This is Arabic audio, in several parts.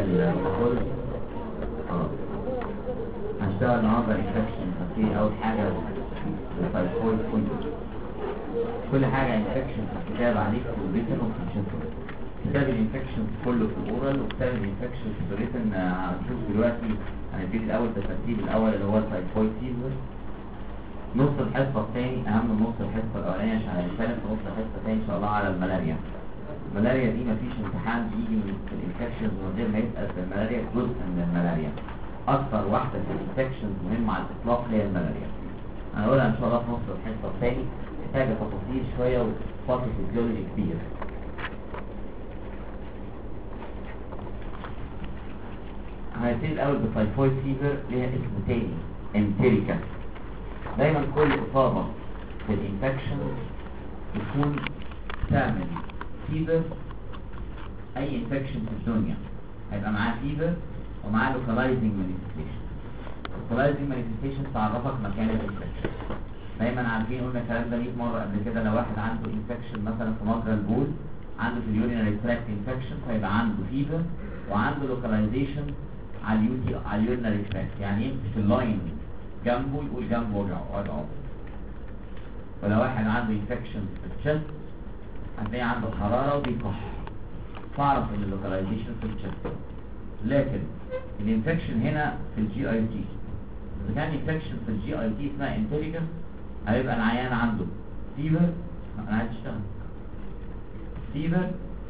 الباثولوجي. هنشتغل النهارده انفكشن. في اول حاجه التايفويد كل حاجه انفكشن في الكتاب عليك في الريتن وفي الشفر. كتاب الانفكشن كله في الاورال، وكتاب الانفكشن في الريتن هنشوف دلوقتي. هنبتدي الاول بالترتيب الاول اللي هو التايفويد فيفر. نص الحصه الثاني اهم من نص الحصه الاولانيه عشان هنتكلم في نص الحصه الثاني ان شاء الله على الملاريا. الملاريا دي مفيش امتحان بيجي من الانفكشنز من غير ما يسال في الملاريا. جزء من الملاريا اكثر واحده في الانفكشنز مهمه على الاطلاق هي الملاريا. هنقولها ان شاء الله في نص الحصه الثاني، محتاجه تفاصيل شويه وفاصل فيزيولوجي كبير. هنبتدي الاول بالتايفويد فيفر ليها اسم تاني امبيريكا. دايما كل اصابه في الانفكشن تكون تعمل فيفر. اي انفكشن في الدنيا هيبقى معاه فيفر ومعاه لوكالايزنج مانيفستيشن. لوكالايزنج مانيفستيشن تعرفك مكان الانفكشن. دايما عارفين قلنا الكلام ده 100 مره قبل كده. لو واحد عنده انفكشن مثلا في مجرى البول، عنده في اليورينري تراكت انفكشن، فيبقى عنده فيفر وعنده لوكالايزيشن على اليورينري تراكت. يعني يمشي في اللاين جنبه يقول جنبه وجعه. ولو واحد عنده انفكشن في الشست هتلاقي عنده حراره وبيكح، تعرف ان اللوكالايزيشن في الشست. لكن الانفكشن هنا في الجي اي تي، اذا كان انفكشن في الجي اي تي اسمها انتريجن، هيبقى العيان عنده فيفر. انا عايز اشتغل فيفر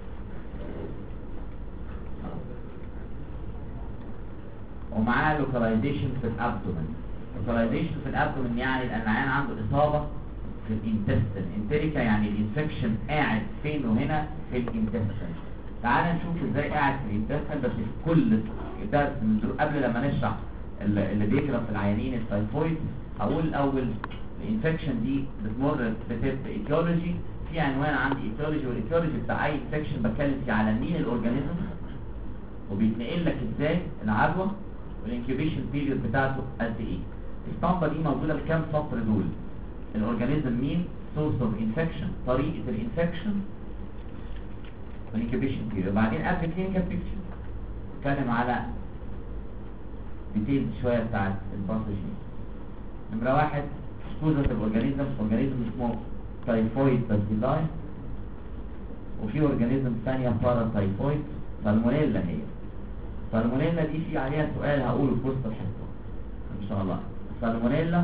ومعاه لوكالايزيشن في الابدومن. لوكالايزيشن في الابدومن يعني العيان عنده اصابه في الانتستين. انتريكا يعني الانفكشن قاعد فين وهنا في الانتستين. تعال نشوف ازاي قاعد في الانتستين. بس في كل درس من دول قبل لما نشرح اللي بيجرى في العيانين التايفويد هقول الاول الانفكشن دي بتمر بتبقى ايتيولوجي. في عنوان عندي ايتيولوجي، والايتيولوجي بتاع اي انفكشن بتكلم فيه على مين الاورجانيزم وبيتنقل لك ازاي العدوى والانكيوبيشن بيريود بتاعته قد ايه. الاسطمبه دي موجوده في كام سطر دول؟ الاورجانيزم مين، سورس اوف انفكشن، طريقه الانفكشن، والانكيوبيشن بيريود. وبعدين قبل كلينيكال بيكتشر نتكلم على ديتيلز شويه بتاعت الباثوجين. نمره واحد سكوزة الاورجانيزم اسمه تايفويد باسيلاي، وفي اورجانيزم ثانيه باراتايفويد سالمونيلا. هي سالمونيلا دي في عليها سؤال هقوله في وسط الحصه ان شاء الله. سالمونيلا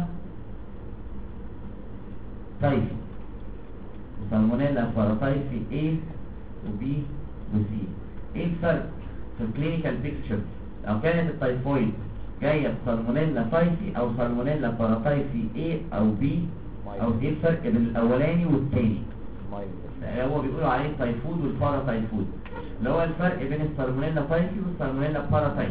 تايفي وسالمونيلا باراتايفي A و B و C. ايه الفرق في الكلينيكال بيكتشر لو كانت التايفويد جايه بسالمونيلا تايفي او سالمونيلا باراتايفي A او B او ايه الفرق بين الاولاني والثاني؟ هو بيقولوا عليه تايفود والباراتايفود، اللي هو الفرق بين السالمونيلا تايفي والسالمونيلا باراتايفي.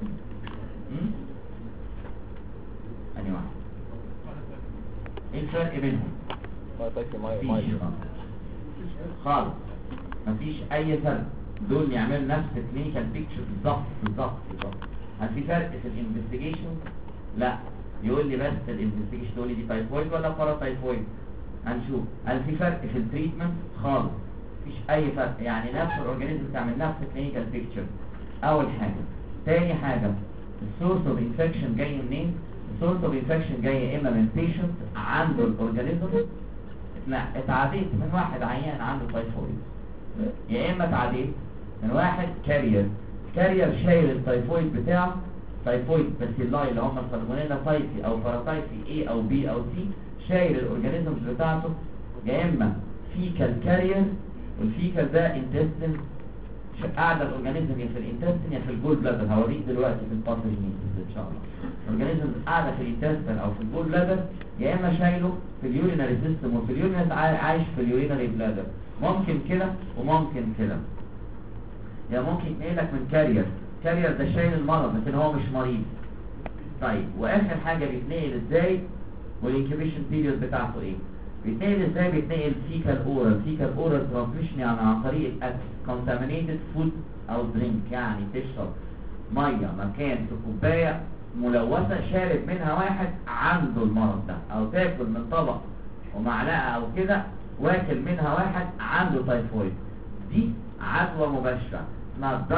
انهي واحد؟ ايه الفرق بينهم؟ خالص مفيش اي فرق. دول يعملوا نفس الكلينيكال بيكتشر بالظبط. هل في فرق في الانفستيجيشن؟ لا. يقول لي بس الانفستيجيشن تقول لي دي تايفويد ولا باراتايفويد. هنشوف. هل في فرق في التريتمنت؟ خالص مفيش اي فرق. يعني نفس الاورجانيزم بتعمل نفس الكلينيكال بيكتشر. اول حاجه. تاني حاجه السورس اوف انفكشن جاي منين؟ السورس اوف انفكشن جاي اما من بيشنت عنده الاورجانيزم اتعديت من واحد عيان عنده تايفويد، يا اما اتعديت من واحد كارير شايل التايفويد بتاعه، تايفويد باسيلاي اللي هم سالمونيلا تايفي او باراتايفي A او B او C، شايل الاورجانيزمز بتاعته، يا اما فيكال كارير، والفيكال ده انتستين قاعده الاورجانيزم يا في الانتستين يا في الجول بلادر. هوريك دلوقتي في الباثوجينيسيس ان شاء الله. الاورجانيزم قاعده في الانتستين او في الجول بلادر، يا اما شايله في اليورينري سيستم وفي اليورينري عايش في اليورينري بلادر. ممكن كده وممكن كده. يا ممكن يتنقلك من كارير ده شايل المرض لكن هو مش مريض. طيب واخر حاجه بيتنقل ازاي والانكيوبيشن بيريود بتاعته ايه؟ بيتنقل ازاي؟ بيتنقل فيكال اورال ترانسميشن، يعني عن طريق الاكل. كونتامينيتد فود او درينك، يعني تشرب ميه مكان في كوبايه ملوثه شارب منها واحد عنده المرض ده، او تاكل من طبق ومعلقه او كده واكل منها واحد عنده تايفويد. دي عدوى مباشره اسمها دايركت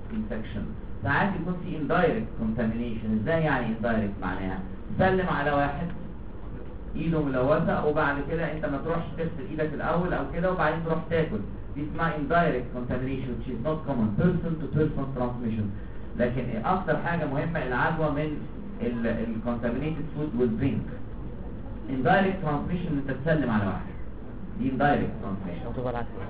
انفكشن. ساعات يكون في indirect contamination. ازاي يعني indirect؟ معناها سلم على واحد ايده ملوثه وبعد كده انت ما تروحش تغسل ايدك الاول او كده وبعدين تروح تاكل، دي اسمها indirect contamination which is not common person to person transmission. لكن اكتر حاجه مهمه العدوى من الcontaminated food والدرينك. indirect transmission انت تسلم على واحد، دي indirect transmission.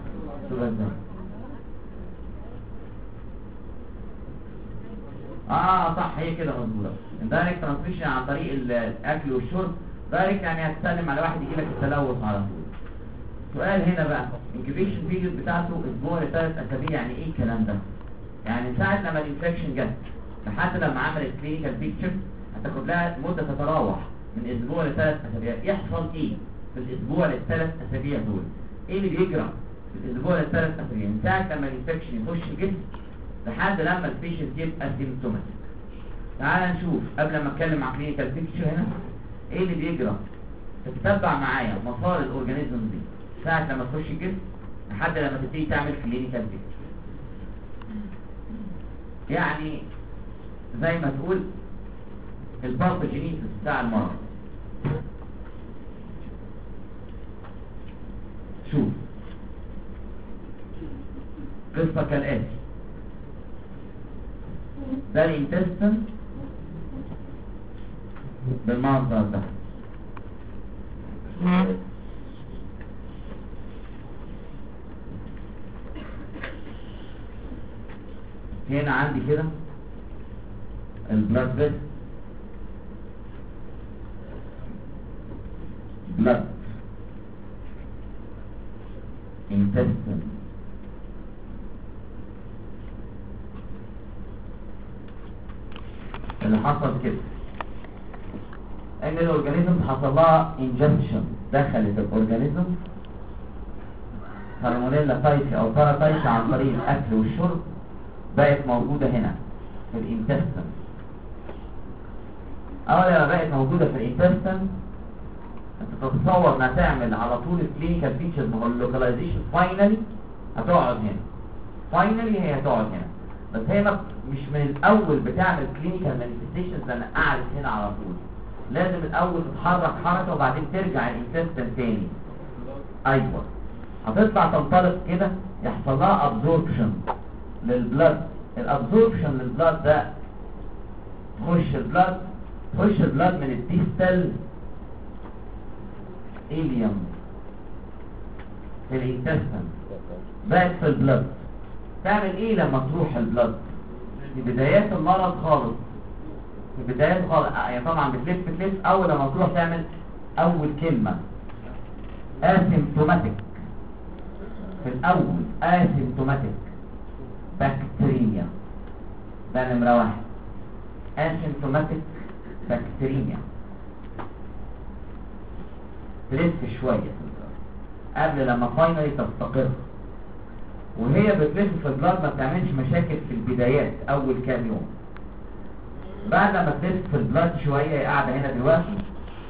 صح، هي كده مظبوطه. indirect transmission عن طريق الاكل والشرب، دايركت يعني هتسلم على واحد يجي لك التلوث على طول. سؤال هنا بقى، incubation period بتاعته اسبوع ل3 اسابيع. يعني ايه الكلام ده؟ يعني ساعه لما الانفكشن جت لحد لما عملت كلينيكال بيكتشر هتاخد لها مده تتراوح من اسبوع ل3 اسابيع. يحصل ايه في الاسبوع ل3 اسابيع دول؟ ايه اللي بيجرى في الاسبوع ل3 اسابيع من ساعه لما الانفكشن يخش الجسم لحد لما البيشنت يبقى سيمبتوماتيك؟ تعال نشوف قبل ما اتكلم عن كلينيكال بيكتشر هنا ايه اللي بيجرى. تتبع معايا مسار الاورجانيزم دي ساعه لما تخش الجسم لحد لما تبتدي تعمل كلينيكال بيكتشر. يعني زي ما تقول الباثوجينيسيس بتاع المرض. شوف قصه كالاتي. ده الانتستين بالمنظر ده. هنا عندي كده البلاد فيسل، بلاد انتستين، اللي حصل كده ان الاورجانيزم حصل لها انجكشن، دخلت الاورجانيزم سالمونيلا تايفي او باراتايفي عن طريق الاكل والشرب، بقت موجوده هنا في الانتستين. اول ما بقت موجوده في الانتستين انت تتصور انها تعمل على طول الكلينيكال فيتشرز واللوكاليزيشن. فاينلي هتقعد هنا، فاينلي هي هتقعد هنا، بس هي مش من الاول بتعمل كلينيكال مانيفستيشنز لان قعدت هنا على طول. لازم الاول تتحرك حركه وبعدين ترجع الانتستين تاني. ايوه هتطلع تنطلق كده، يحصل لها ابزوربشن للبلد. الابزوربشن للبلد ده تخش البلد من الديستال إليوم في الانتستين، بقت في البلد. تعمل ايه لما تروح البلد؟ في بدايات المرض خالص، في بدايات خالص يعني طبعا بتلف اول لما تروح تعمل اول كلمة اسيمتوماتيك. في الاول اسيمتوماتيك بكتيريا، ده نمرة 1. اسيمتوماتيك بكتيريا تلف شوية قبل لما فاينلي تستقر. وهي بتلف في البلاد ما بتعملش مشاكل في البدايات اول كام يوم. بعد ما تلف في البلاد شوية، هي قاعدة هنا دلوقتي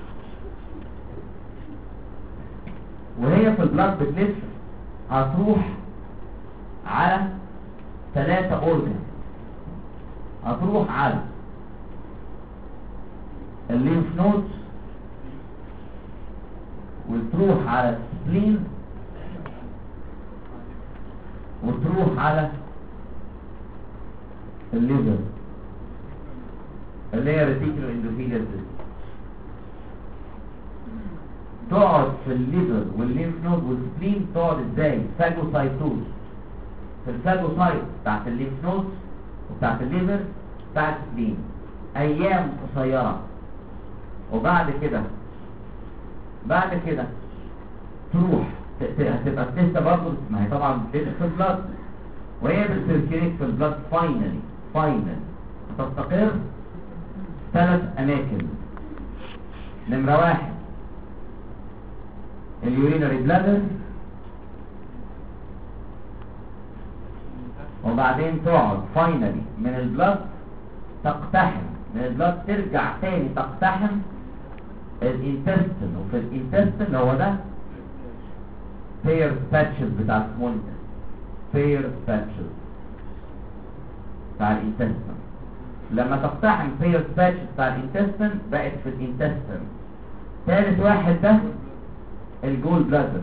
وهي في البلاد بتلف، هتروح على 3 أورجن. هتروح على الليمف نودز، وتروح على السبلين، وتروح على الليفر اللي هي ريتيكولو اندوثيليال سيستم. تقعد في الليفر والليمف نود والسبلين. تقعد ازاي؟ فاجوسايتوز في الفاجوسايت بتاعت الليمف نود وبتاعت الليفر بتاعت السبلين ايام قصيره. وبعد كده تروح هتبقى لسه برضه، ما هي طبعا بتلف في البلاد وهي بتسيركيليت في البلاد. فاينل هتستقر 3 اماكن. نمرة 1 اليورينري بلادر، وبعدين تقعد فاينلي من البلاد تقتحم، من البلاد ترجع تاني تقتحم الانتستين. وفي الانتستين هو ده بير باتشز بتاع سمول بير باتشز. بتاع الانتستين. لما تقتحم بيرس باتش بتاع الانتستين بقت في الانتستين. ثالث واحد ده الجول بلادر.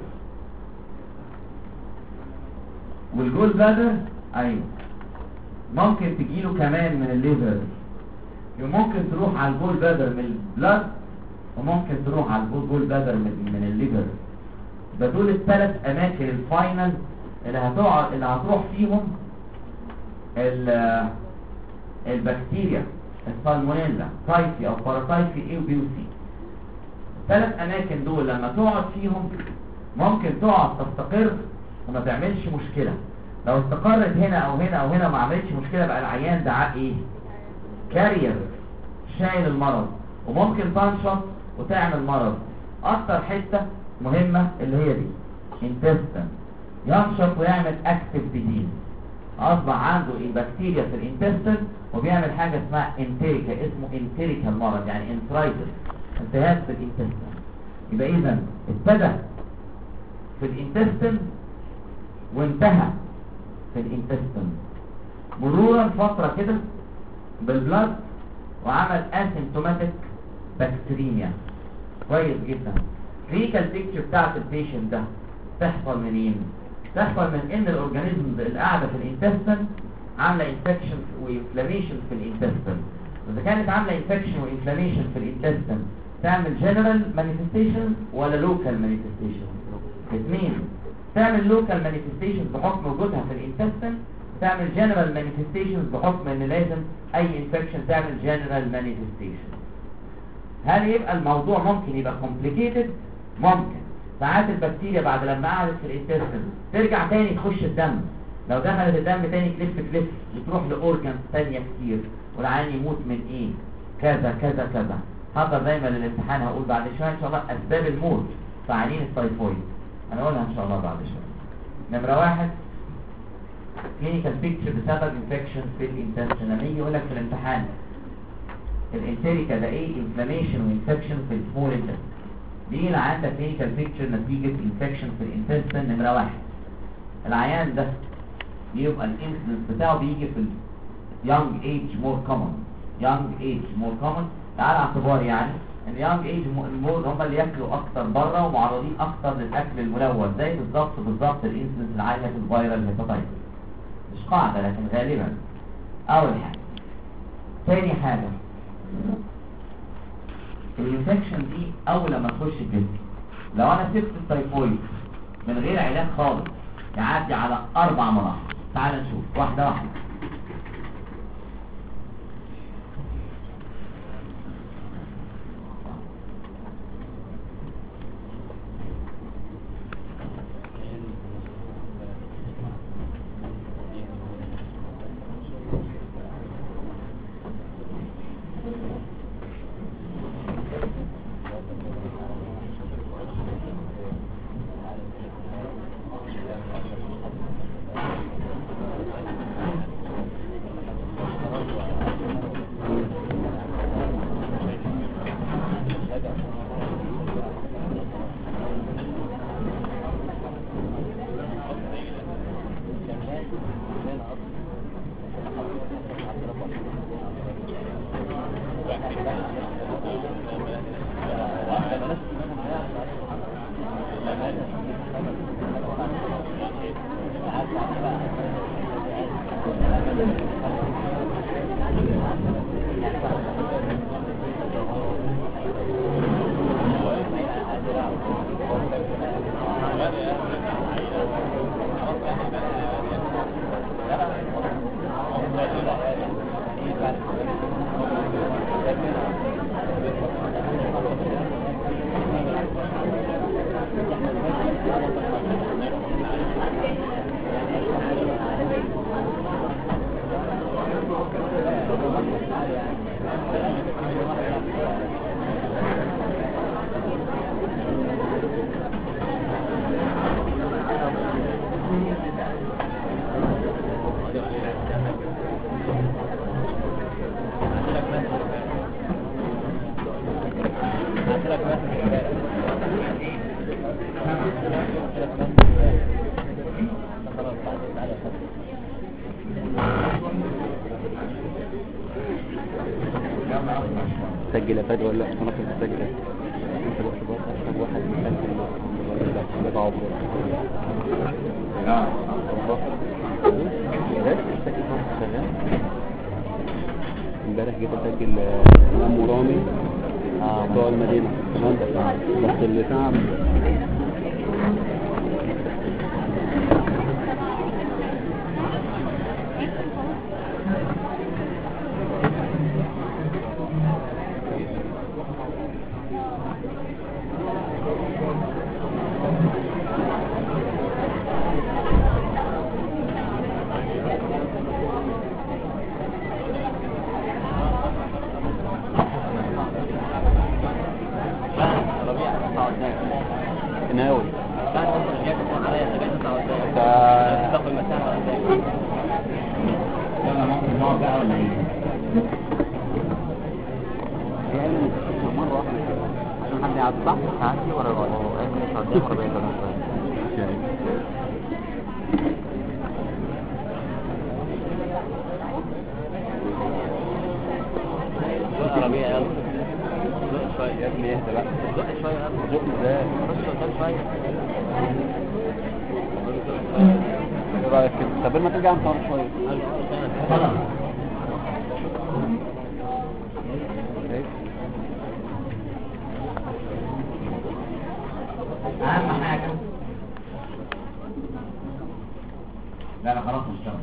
والجول بلادر ايوه ممكن تجيله كمان من الليفر، ممكن تروح على الجول بلادر من البلاد، وممكن تروح على الجول بلادر من الليفر. ده دول الثلاث اماكن الفاينل اللي هتروح فيهم البكتيريا السالمونيلا تايفي او باراتايفي اي وبي وسي. الثلاث اماكن دول لما تقعد فيهم ممكن تقعد تستقر وما تعملش مشكلة. لو استقرت هنا او هنا او هنا وما عملتش مشكلة بقى العيان ده ايه؟ كارير، شايل المرض، وممكن تنشط وتعمل مرض. اكتر حتة مهمة اللي هي دي انتستين، ينشط ويعمل اكتف ديزيز. اصبح عنده البكتيريا في الانتستين وبيعمل حاجة اسمها انتريكا، اسمه انتريكا المرض، يعني انترايتس، التهاب في الانتستين. يبقى اذا ابتدى في الانتستين وانتهى في الانتستين، مرورا فترة كده بالبلاد، وعمل اسيمتوماتيك بكتيريميا. كويس جدا. كلينيكال بيكتشر بتاعت البيشنت ده تحصل منين؟ تحصل من ان الاورجانيزمز اللي قاعده في الانتستين عامله انفكشن وانفلاميشن في الانتستين. واذا كانت عامله انفكشن وانفلاميشن في الانتستين تعمل جنرال مانيفستيشن ولا لوكال مانيفستيشن؟ اثنين. تعمل لوكال مانيفستيشن بحكم وجودها في الانتستين، تعمل جنرال مانيفستيشن بحكم ان لازم اي انفكشن تعمل جنرال مانيفستيشن. هل يبقى الموضوع ممكن يبقى كومبليكيتد؟ ممكن. ساعات البكتيريا بعد لما قعدت في الانتستين ترجع تاني تخش الدم، لو دخلت الدم تاني تلف وتروح لاورجانز تانية كتير، والعيان يموت من ايه؟ كذا كذا كذا. هقدر دايما للامتحان هقول بعد شويه ان شاء الله اسباب الموت في عيانين التايفويد، هنقولها ان شاء الله بعد شويه. نمره واحد كلينيكال بيكتشر بسبب انفكشن في الانتستين. لما يجي يقول لك في الامتحان الانتريكا ده ايه؟ انفلاميشن وانفكشن في السمول انتستين. دي اللي عندها كلينيكال بيكتشر نتيجه انفكشن في الانتستين. نمره واحد العيان ده يبقى الانسيدنس بتاعه بيجي في اليونج ايج مور كومن. يونج ايج مور كومن على اعتبار يعني ان يونج ايج مور هم اللي ياكلوا اكتر بره ومعرضين اكتر للاكل الملوث، زي بالظبط الانسيدنس العاليه في الفيرال هيباتايتس. مش قاعده لكن غالبا. اول حاجه. ثاني حاجه الانفكشن دي اول لما تخش الجسم، لو انا سبت التايفويد من غير علاج خالص يعدي على 4 مراحل. تعال نشوف واحده واحده. تسجيلات ولا لا؟ انا كنت تسجيلات انت الاختبار محتاج واحد يسجل ده عبر اه امبارح جيت اسجل امام رامي بتوع المدينه بس اللي تعب ناوي يلا ممكن نقعد بقى ولا ايه؟ يعني مرة واحدة عشان حد يعدي صح؟ تعدي ورا الغاية ايه مش عدي ورا بقية العربية يلا زق شوية يا ابني اهدى بقى زق شوية يلا زق ازاي؟ خش شوية ايه رأيك كده؟ طب ما ترجع نصور شوية خلاص اهم حاجة لا خلاص اشتغل.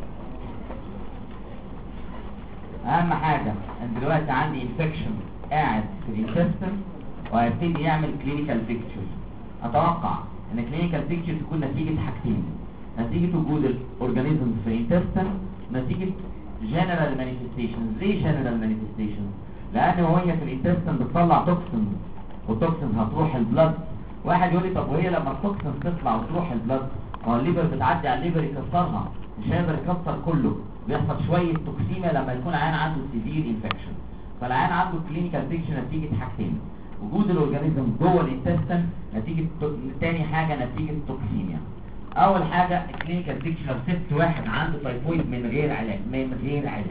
اهم حاجة ان دلوقتي عندي انفكشن قاعد في الانتستين وهيبتدي يعمل كلينيكال بيكتشر. اتوقع ان كلينيكال بيكتشر تكون نتيجة حاجتين، نتيجة وجود الاورجانيزم في الانتستين، نتيجة جنرال مانيفستيشنز. ليه جنرال مانيفستيشنز؟ لان وهي في الانتستين بتطلع توكسين والتوكسين هتروح البلد. واحد يقول لي طب وهي لما التوكسين تطلع وتروح البلد هو الليفر بتعدي على الليفر يكسرها؟ مش هيقدر يكسر كله، بيحصل شويه توكسيميا لما يكون عيان عنده سيفير انفكشن. فالعيان عنده كلينيكال بيكتشر نتيجه حاجتين، وجود الاورجانيزم جوه الانتستين نتيجه تاني حاجه نتيجه توكسيميا. اول حاجه الكلينيكال بيكتشر ست واحد عنده تايفويد من غير علاج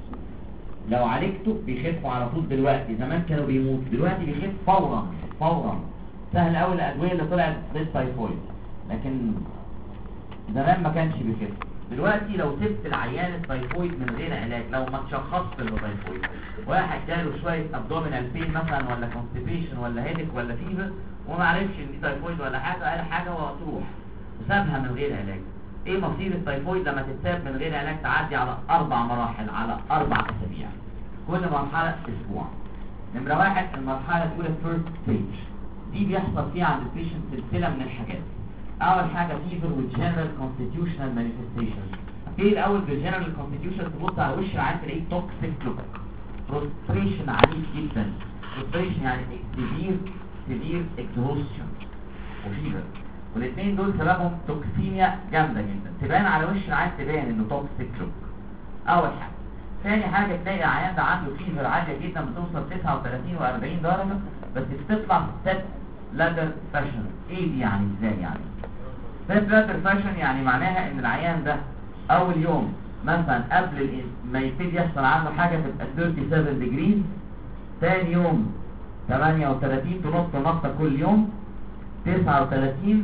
لو عالجته بيخفوا على طول. دلوقتي زمان كانوا بيموتوا، دلوقتي بيخف فورا. سهل قوي الادويه اللي طلعت للتايفويد، لكن زمان ما كانش بيخف. دلوقتي لو سبت العيان التايفويد من غير علاج، لو ما تشخصت انه تايفويد، واحد جاله شويه ابدومينال بين مثلا ولا كونستيبيشن ولا هيدك ولا فيفر وما عرفش ان دي تايفويد ولا حاجه، قال حاجه وهتروح وسابها من غير علاج. ايه مصير التايفويد لما تتساب من غير علاج؟ تعدي على 4 مراحل على 4 اسابيع، كل مرحله اسبوع. نمره 1 المرحله الاولى فيرست ستيج، دي بيحصل فيها عند البيشنت سلسله من الحاجات. اول حاجه فيفر والجنرال كونستيتيوشنال مانيفستيشن. ايه الاول بالجنرال كونستيتيوشن؟ تبص على وش العيان تلاقيه توكسيك لوك، بروستريشن عنيف جدا. بروستريشن يعني سيفير اكزوستشن وفيفر، والاثنين دول سببهم توكسيميا جامده جدا. تبان على وش العيان تبان انه توكسيك لوك اول حاجه. ثاني حاجه تلاقي العيان ده عنده فيفر عاليه جدا بتوصل 39 و40 درجه، بس بتطلع ستيب لادر فاشن. ايه دي يعني؟ ازاي يعني ستيب لادر فاشن؟ يعني معناها ان العيان ده اول يوم مثلا قبل ما يبتدي يحصل عنده حاجه تبقى 37 ديجريز، ثاني يوم 38 تنط نطه كل يوم، 39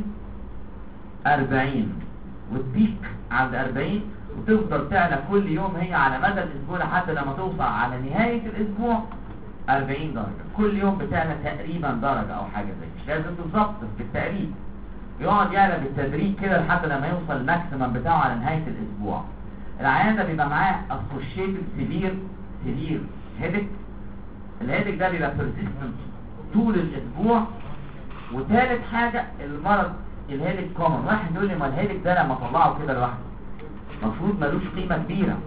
40 والبيك عند 40، وتفضل تعلى كل يوم هي على مدى الاسبوع لحد لما توصل على نهايه الاسبوع 40 درجه. كل يوم بتعلى تقريبا درجه او حاجه زي مش لازم بالظبط بالتقريب، يقعد يعلى بالتدريج كده لحد لما يوصل الماكسيمم بتاعه على نهايه الاسبوع. العيان ده بيبقى معاه اسوشيتد سيفير هيدك. الهيدك ده بيبقى بيرسيستنت طول الاسبوع. وثالث حاجه المرض الهيدك كومن. واحد يقول لي ما الهيدك ده لما طلعه كده لوحده المفروض ملوش قيمه كبيره،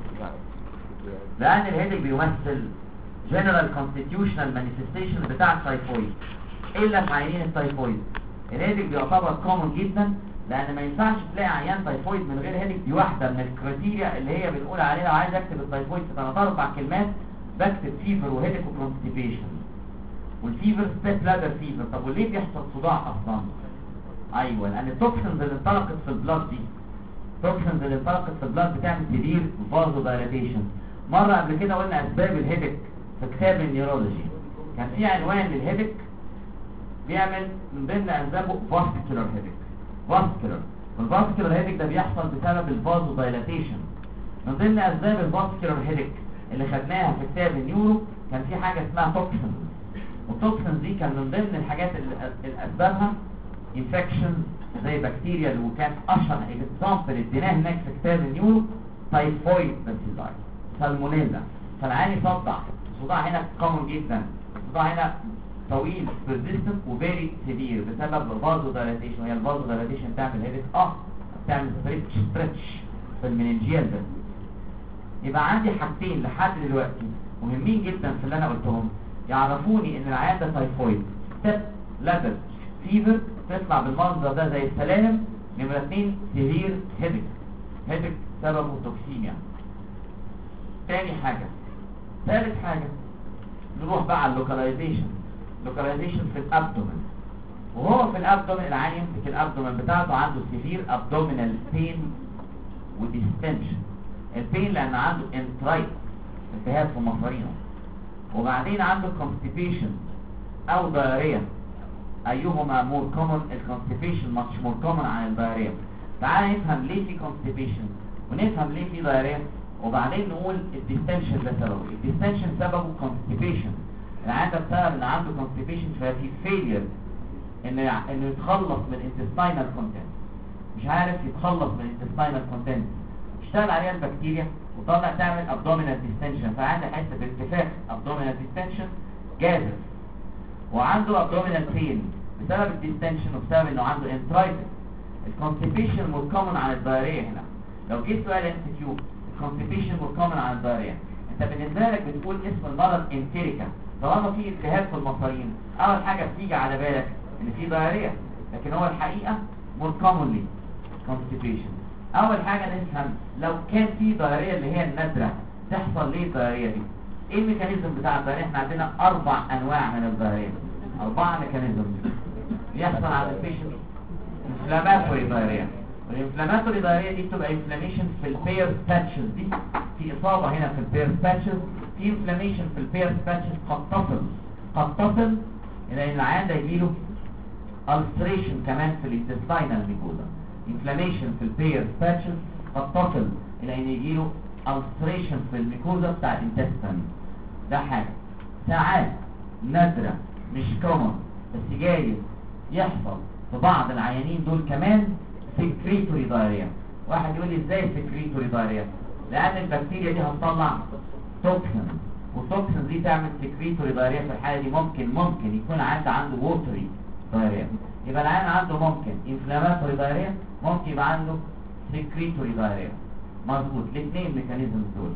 لان الهيدك بيمثل جنرال كونستيتيوشنال مانيفستيشن بتاع التايفويد. الا في عيانين التايفويد الهيدك بيعتبر كومن جدا، لان ما ينفعش تلاقي عيان تايفويد من غير هيدك. دي واحده من الكريتيريا اللي هي بنقول عليها لو عايز اكتب التايفويد في 3-4 كلمات بكتب فيفر وهيدك وكونستيبيشن. والفيفر ستيب لادر فيفر. طب وليه بيحصل صداع اصلا؟ ايوه لان التوكسنز اللي انطلقت في البلاد دي، التوكسنز اللي انطلقت في البلاد بتعمل سيفير فازو دايلاتيشن. مره قبل كده قلنا اسباب الهيدك في كتاب النيورولوجي، كان في عنوان للهيدك بيعمل من ضمن اسبابه فاسكولار هيدك. فاسكولار، والفاسكولار هيدك ده بيحصل بسبب الفازو دايلاتيشن. من ضمن اسباب الفاسكولار هيدك اللي خدناها في كتاب النيورو كان في حاجه اسمها توكسين، والتوكسين دي كان من ضمن الحاجات اللي اسبابها انفكشن زي بكتيريا، اللي كان اشهر اكزامبل اديناه هناك في كتاب النيورو تايفويد باسيلاي، سالمونيلا. فالعيان يصدع، الصداع هنا كومن جدا، الصداع هنا طويل persistent وفيري سيفير بسبب فازو دايلاتيشن. وهي الفازو دايلاتيشن بتعمل هيدك بتعمل ستريتش في المننجيال ده. يبقى عندي حاجتين لحد دلوقتي مهمين جدا في اللي انا قلتهم يعرفوني ان العيان ده تايفويد. ستيب لادر فيفر تطلع بالمنظر ده زي السلالم. نمرة 2 سيفير هيدك، هيدك سببه توكسيميا. تاني حاجة، ثالث حاجة نروح بقى على اللوكاليزيشن. لوكاليزيشن في الابدومن، وهو في الابدومن العيان يمسك الابدومن بتاعته عنده سيفير ابدومينال بين وديستنشن. البين لان عنده انترايت التهاب في مفارينه، وبعدين عنده كونستيبيشن او دايريا. ايهما مور كومن؟ الكونستيبيشن ماتش مور كومن عن الدايريا. تعال نفهم ليه في كونستيبيشن ونفهم ليه في دايريا، وبعدين نقول الديستنشن ده سببه. الديستنشن سببه كونستيبيشن. العيان ده بسبب ان عنده كونستيبيشن ففي فيلير انه يتخلص من الانتستينال كونتنت، مش عارف يتخلص من الانتستينال كونتنت. اشتغل عليها البكتيريا وطلع تعمل ابدومينال ديستنشن، فعنده حته بارتفاع ابدومينال ديستنشن جاذب، وعنده ابدومينال بين بسبب الديستنشن وبسبب انه عنده انترايتس. الكونستيبيشن مور عن الدايريا. هنا لو جيت سؤال ام سي كيو الكونستيبيشن مور عن الدايريا، انت بالنسبه لك بتقول اسم المرض انتيريكا. طالما في التهاب في المصارين اول حاجه بتيجي على بالك ان في دايريا، لكن هو الحقيقه مور كومنلي كونستيبيشن. اول حاجه نفهم لو كان في دايريا اللي هي النادره تحصل ليه الدايريا دي؟ ايه الميكانيزم بتاع الدايريا؟ احنا عندنا 4 انواع من الدايريا، 4 ميكانيزم بيحصل على البيشنت. انفلاماتوري دايريا، والانفلاماتوري دايريا دي بتبقى انفلاميشن في البير باتشز. دي في اصابه هنا في البير باتشز، في انفلاميشن في البير باتشز قد تصل الى ان العيان ده يجيله ulceration كمان في الانتستينال ميكوزا. انفلاميشن في البير باتشز قد تصل الى ان يجيله ulceration في الميكوزا بتاع الانتستين. ده حاجه ساعات نادره مش كومن، بس جايز يحصل في بعض العيانين دول كمان سكريتوري دايريا. واحد يقول لي ازاي سكريتوري دايريا؟ لان البكتيريا دي هتطلع توكسين، والتوكسين دي تعمل سكريتوري دايريا. في الحاله دي ممكن يكون عنده ووتري دايريا. يبقى العيان عنده ممكن انفلاماتوري دايريا، ممكن يبقى عنده سكريتوري دايريا. مظبوط، الاثنين ميكانيزم دول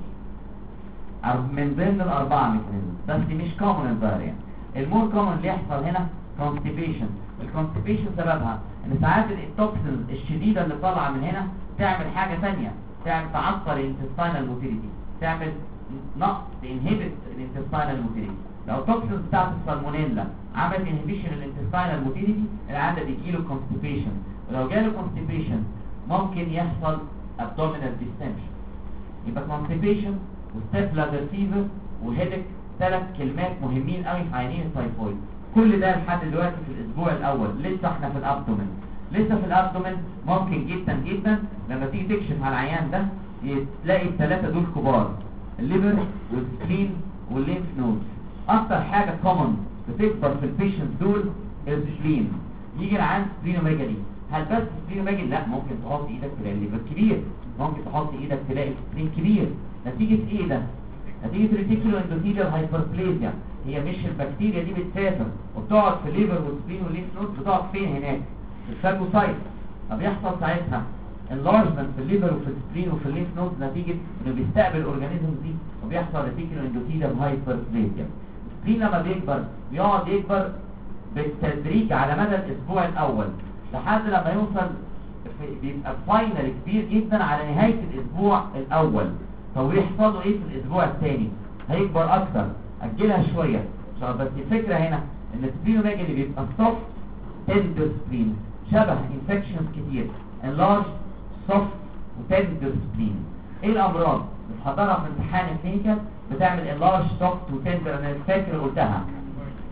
من ضمن ال4 ميكانيزم، بس مش كومن الدايريا. المور كومن اللي يحصل هنا كونستيبيشن. الكونستيبيشن سببها ان ساعات التوكسين الشديده اللي طالعه من هنا تعمل حاجه ثانيه، تعطل الانتستينال موتيليتي، تعمل نقص انهبت الانتستينال موتيليتي. لو التوكسين بتاعت السالمونيلا عملت انهبيشن للانتستينال موتيليتي العيان ده بيجيله كونستيبيشن، ولو جاله كونستيبيشن ممكن يحصل abdominal distension. يبقى كونستيبيشن وستيب لادر فيفر وهيدك 3 كلمات مهمين قوي في عيانين التايفويد. كل ده لحد دلوقتي في الاسبوع الاول، لسه احنا في الابدومن. لسه في الابدومن ممكن جدا جدا لما تيجي تكشف على العيان ده تلاقي ال3 دول كبار، الليفر والسبلين والليمف نودز. اكتر حاجه كومن بتكبر في البيشنت دول السبلين. يجي العيان سبلينوميجالي، هل بس سبلينوميجالي؟ لا، ممكن تحط ايدك تلاقي الليفر كبير، ممكن تحط ايدك تلاقي السبلين كبير. نتيجه ايه ده؟ نتيجه ريتيكولو اندوثيليال هايبربليزيا. هي مش البكتيريا دي بتسافر وبتقعد في الليفر والسبلين والليمف نود، بتقعد فين هناك؟ في الفاجوسايت. فبيحصل ساعتها انلارجمنت في الليفر وفي السبلين وفي الليمف نود نتيجه انه بيستقبل الاورجانيزم دي، وبيحصل ريتيكولو اندوثيليال هايبربليزيا. السبلين لما بيكبر بيقعد يكبر بالتدريج على مدى الاسبوع الاول لحد لما يوصل بيبقى فاينل كبير جدا على نهايه الاسبوع الاول. طب يحصل له ايه في الاسبوع الثاني؟ هيكبر اكتر. اجلها شويه بس الفكره هنا ان السبلينوميجالي بيبقى سوفت تندر سبلين، شبه انفكشنز كتير، انلارج سوفت وتندر سبلين. ايه الامراض بتحضرها في امتحان الكلينيكال بتعمل انلارج سوفت وتندر؟ انا فاكر قلتها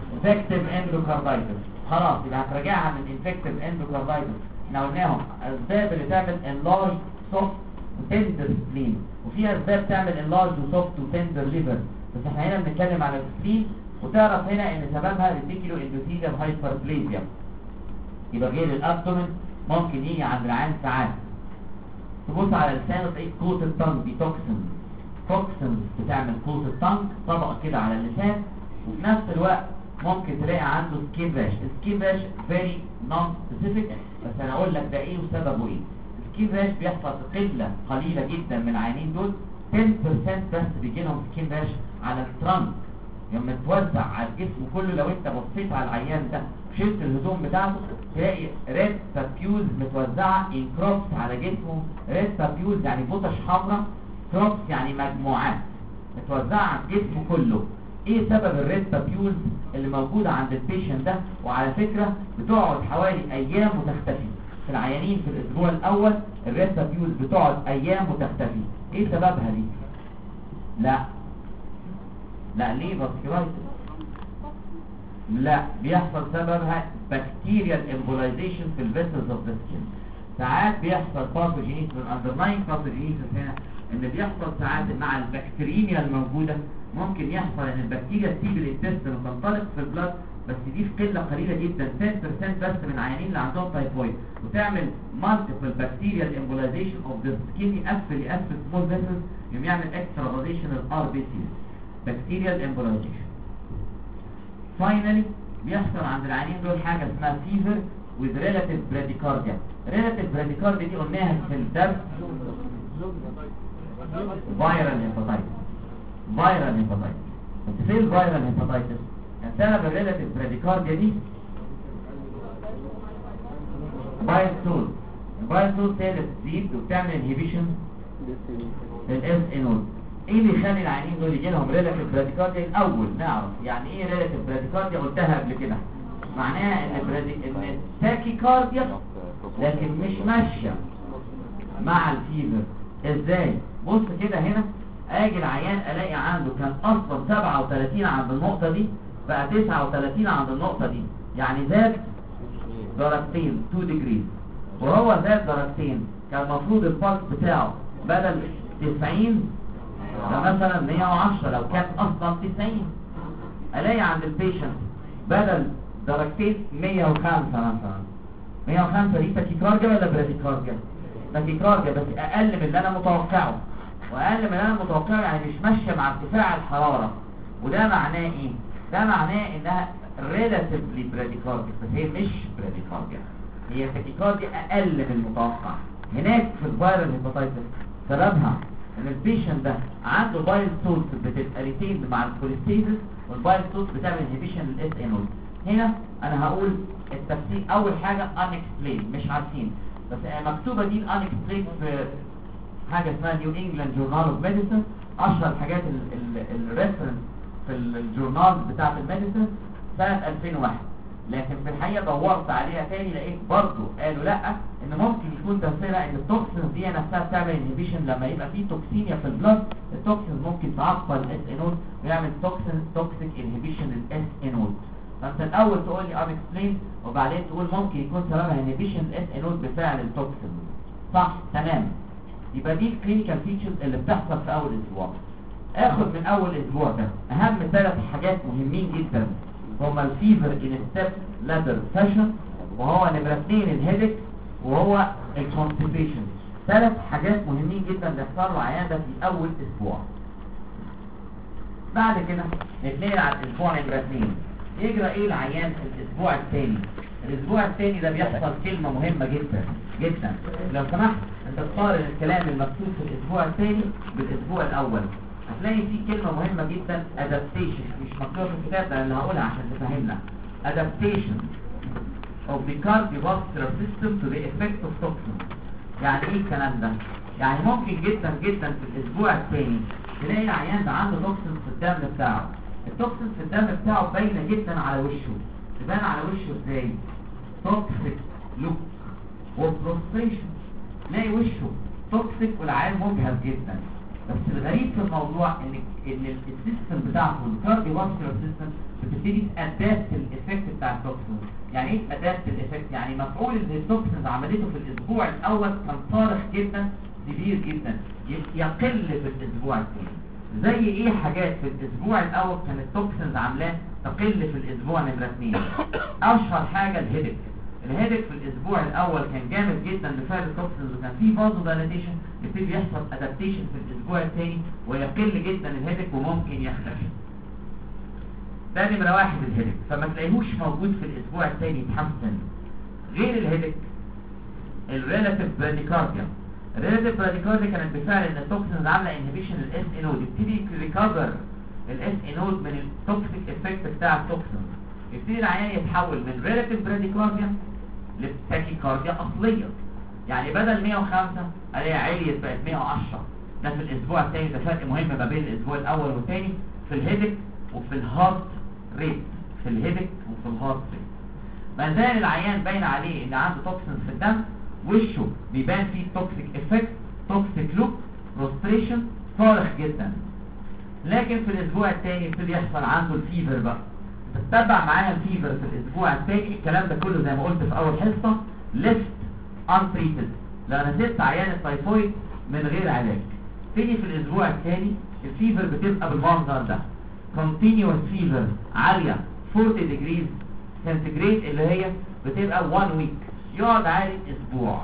انفكتيف اندوكاردايتس. خلاص يبقى هتراجعها من انفكتيف اندوكاردايتس. احنا قلناهم اسباب اللي تعمل انلارج سوفت وتندر سبلين، وفي اسباب تعمل انلارج وسوفت وتندر ليفر، بس احنا هنا بنتكلم على السبلين. وتعرف هنا ان سببها ريتيكولو اندوثيليال هايبربليزيا. يبقى غير الابدومين ممكن يجي عند العين ساعات تبص على لسانه تلاقيه كوت التانج دي توكسنز بتعمل كوت التانج طبقه كده على اللسان. وفي نفس الوقت ممكن تلاقي عنده سكين راش. السكين راش فيري نون سبيسيفيك، بس انا اقول لك ده ايه وسببه ايه. السكين راش بيحصل قله قليله جدا من العينين دول، 10% بس بيجي لهم سكين راش على الترنك لما توزع على الجسم كله. لو انت بصيت على العيان ده شلت الهدوم بتاعته تلاقي ريد بابيولز متوزعه ان كروبس على جسمه. ريد بابيولز يعني بطش حمراء، كروبس يعني مجموعات متوزعه على الجسم كله. ايه سبب الريد بابيولز اللي موجوده عند البيشنت ده؟ وعلى فكره بتقعد حوالي ايام وتختفي. في العيانين في الاسبوع الاول الريد بابيولز بتقعد ايام وتختفي. ايه سببها دي؟ لا ليه فاسكولايتس؟ لا، بيحصل سببها بكتيريال امبولايزيشن في الفيسلز اوف ذا سكين. ساعات بيحصل باثوجينيسيس من اندرلاين باثوجينيسيس هنا، ان بيحصل ساعات مع البكتيريميا الموجوده ممكن يحصل ان البكتيريا تسيب الانتستين وتنطلق في البلاد، بس دي في قله قليله جدا 10% بس من العيانين اللي عندهم تايفويد، وتعمل مالتيبل بكتيريال امبولايزيشن اوف ذا سكين. يقفل سمول فيسلز، يقوم يعمل اكسترافازيشن الار بي سي، بكتيريال امبولايزيشن. فاينلي بيحصل عند العيانين دول حاجه اسمها فيفر with relative bradycardia. relative bradycardia دي قلناها في الدرس viral hepatitis. بس فين الفيرال هيباتايتس؟ سبب الريلاتيف براديكارديا دي بايل سول ثالث تزيد وبتعمل انهيبيشن للاس انول. ايه اللي يخلي العيانين دول يجي لهم ريلاتيف براديكارديا؟ الاول نعرف يعني ايه ريلاتيف براديكارديا، قلتها قبل كده. معناها ان التاكيكارديا لكن مش ماشيه مع الفيفر. ازاي؟ بص كده هنا، اجي العيان الاقي عنده كان اصلا 37 عند النقطه دي بقى 39 عند النقطه دي، يعني زاد درجتين 2 ديجريز. وهو زاد درجتين كان المفروض البلس بتاعه بدل 90 ده مثلا 110 لو كان اصلا 90. الاقي عند البيشنت بدل درجتين 105 مثلا. 105 دي تاكيكارديا ولا براديكارديا؟ تاكيكارديا، بس اقل من اللي انا متوقعه. واقل من اللي انا متوقعه يعني مش ماشيه مع ارتفاع الحراره. وده معناه ايه؟ ده معناه انها ريلاتيفلي براديكارديا، بس هي مش براديكارديا، هي تاكيكارديا اقل من المتوقع. هناك في الفيرال هيباتايتس سببها ان البيشنت ده عنده بايل سولت بتبقى ريتيند مع الكوليستيزس، والبايل سولت بتعمل انهبيشن للاس انول. هنا انا هقول التفسير. اول حاجه unexplained مش عارفين، بس مكتوبه دي unexplained في حاجه اسمها نيو انجلاند جورنال اوف ميديسن، اشهر الحاجات الريفرنس في الجورنال بتاعه الميديسن سنه 2001. لكن في الحقيقه دورت عليها تاني لقيت برضه قالوا لا، ان ممكن يكون تفسيرها ان التوكسين دي نفسها بتعمل انهبيشن. لما يبقى في توكسينيا في البلد التوكسين ممكن تعطل الاس انول ويعمل توكسيك انهبيشن للاس انول. فانت الاول تقول لي unexplained وبعدين تقول ممكن يكون سببها انهبيشن الاس انول بفعل التوكسين. صح تمام. يبقى دي الكلينيكال فيتشرز اللي بتحصل في اول اسبوع. اخد من اول اسبوع ده اهم 3 حاجات مهمين جدا، هما الفيفر ان ستيب لادر فاشن، وهو نمرة 2 الهيدك، وهو الكونستيبيشن. 3 حاجات مهمين جدا بيحصلوا عيادة في اول اسبوع. بعد كده نتنقل على الاسبوع نمرة 2. يجرى ايه العيان في الاسبوع الثاني؟ الاسبوع الثاني ده بيحصل كلمة مهمة جدا جدا. لو سمحت انت تقارن الكلام المكتوب في الاسبوع الثاني بالاسبوع الاول، هتلاقي فيه كلمة مهمة جدا adaptation. مش مكتوبة في الكتاب ده اللي هقولها عشان تفهمنا. adaptation of the cardiovascular system to the effect of toxins. يعني ايه الكلام ده؟ يعني ممكن جدا جدا في الاسبوع الثاني تلاقي العيان ده عنده توكسين في الدم بتاعه. التوكسين في الدم بتاعه باينه جدا على وشه. تبان على وشه ازاي؟ توكسيك لوك وبروستريشن. تلاقي وشه توكسيك والعيان مجهد جدا. بس الغريب في الموضوع ان السيستم بتاعته الكارديوفاسكولار سيستم بتبتدي تادابت الايفكت بتاع التوكسين. يعني ايه ادابت الايفكت؟ يعني مفعول اللي التوكسين عملته في الاسبوع الاول كان صارخ جدا كبير جدا، يقل في الاسبوع الثاني. زي ايه حاجات في الاسبوع الاول كان التوكسينز عاملاه تقل في الاسبوع نمره 2؟ اشهر حاجه الهيدك في الاسبوع الاول كان جامد جدا بفعل التوكسينز وكان فيه فازو دايلاتيشن، يبتدي يحصل ادابتيشن في الاسبوع الثاني ويقل جدا الهيدك وممكن يختفي. ده نمره 1 الهيدك، فما تلاقيهوش موجود في الاسبوع الثاني يتحسن. غير الهيدك الريلاتيف براديكارديا. الريلاتيف براديكارديا كانت بفعل ان التوكسينز عامله انهبيشن للاس اي نود، يبتدي ريكفر الاس اي نود من التوكسيك افكت بتاع التوكسينز، يبتدي العيان يتحول من ريلاتيف براديكارديا لتاكيكارديا اصليه. يعني بدل 105 الاقي عليت بقت 110. ده في الاسبوع الثاني، ده فرق مهم ما بين الاسبوع الاول والثاني في الهيدك وفي الهارت ريت. في الهيدك وفي الهارت ريت ما زال العيان باين عليه ان عنده توكسينز في الدم، وشه بيبان فيه توكسيك افكت، توكسيك لوك، بروستريشن، صارخ جدا. لكن في الاسبوع الثاني يبتدي يحصل عنده الفيفر بقى. تتبع معايا الفيفر في الاسبوع الثاني. الكلام ده كله زي ما قلت في اول حصه ليفت انتريتد، لو انا سبت عيان التايفويد من غير علاج. تيجي في الاسبوع الثاني الفيفر بتبقى بالمنظر ده، continuous fever عاليه 40 degrees centigrade اللي هي بتبقى 1 week، يقعد عالي اسبوع.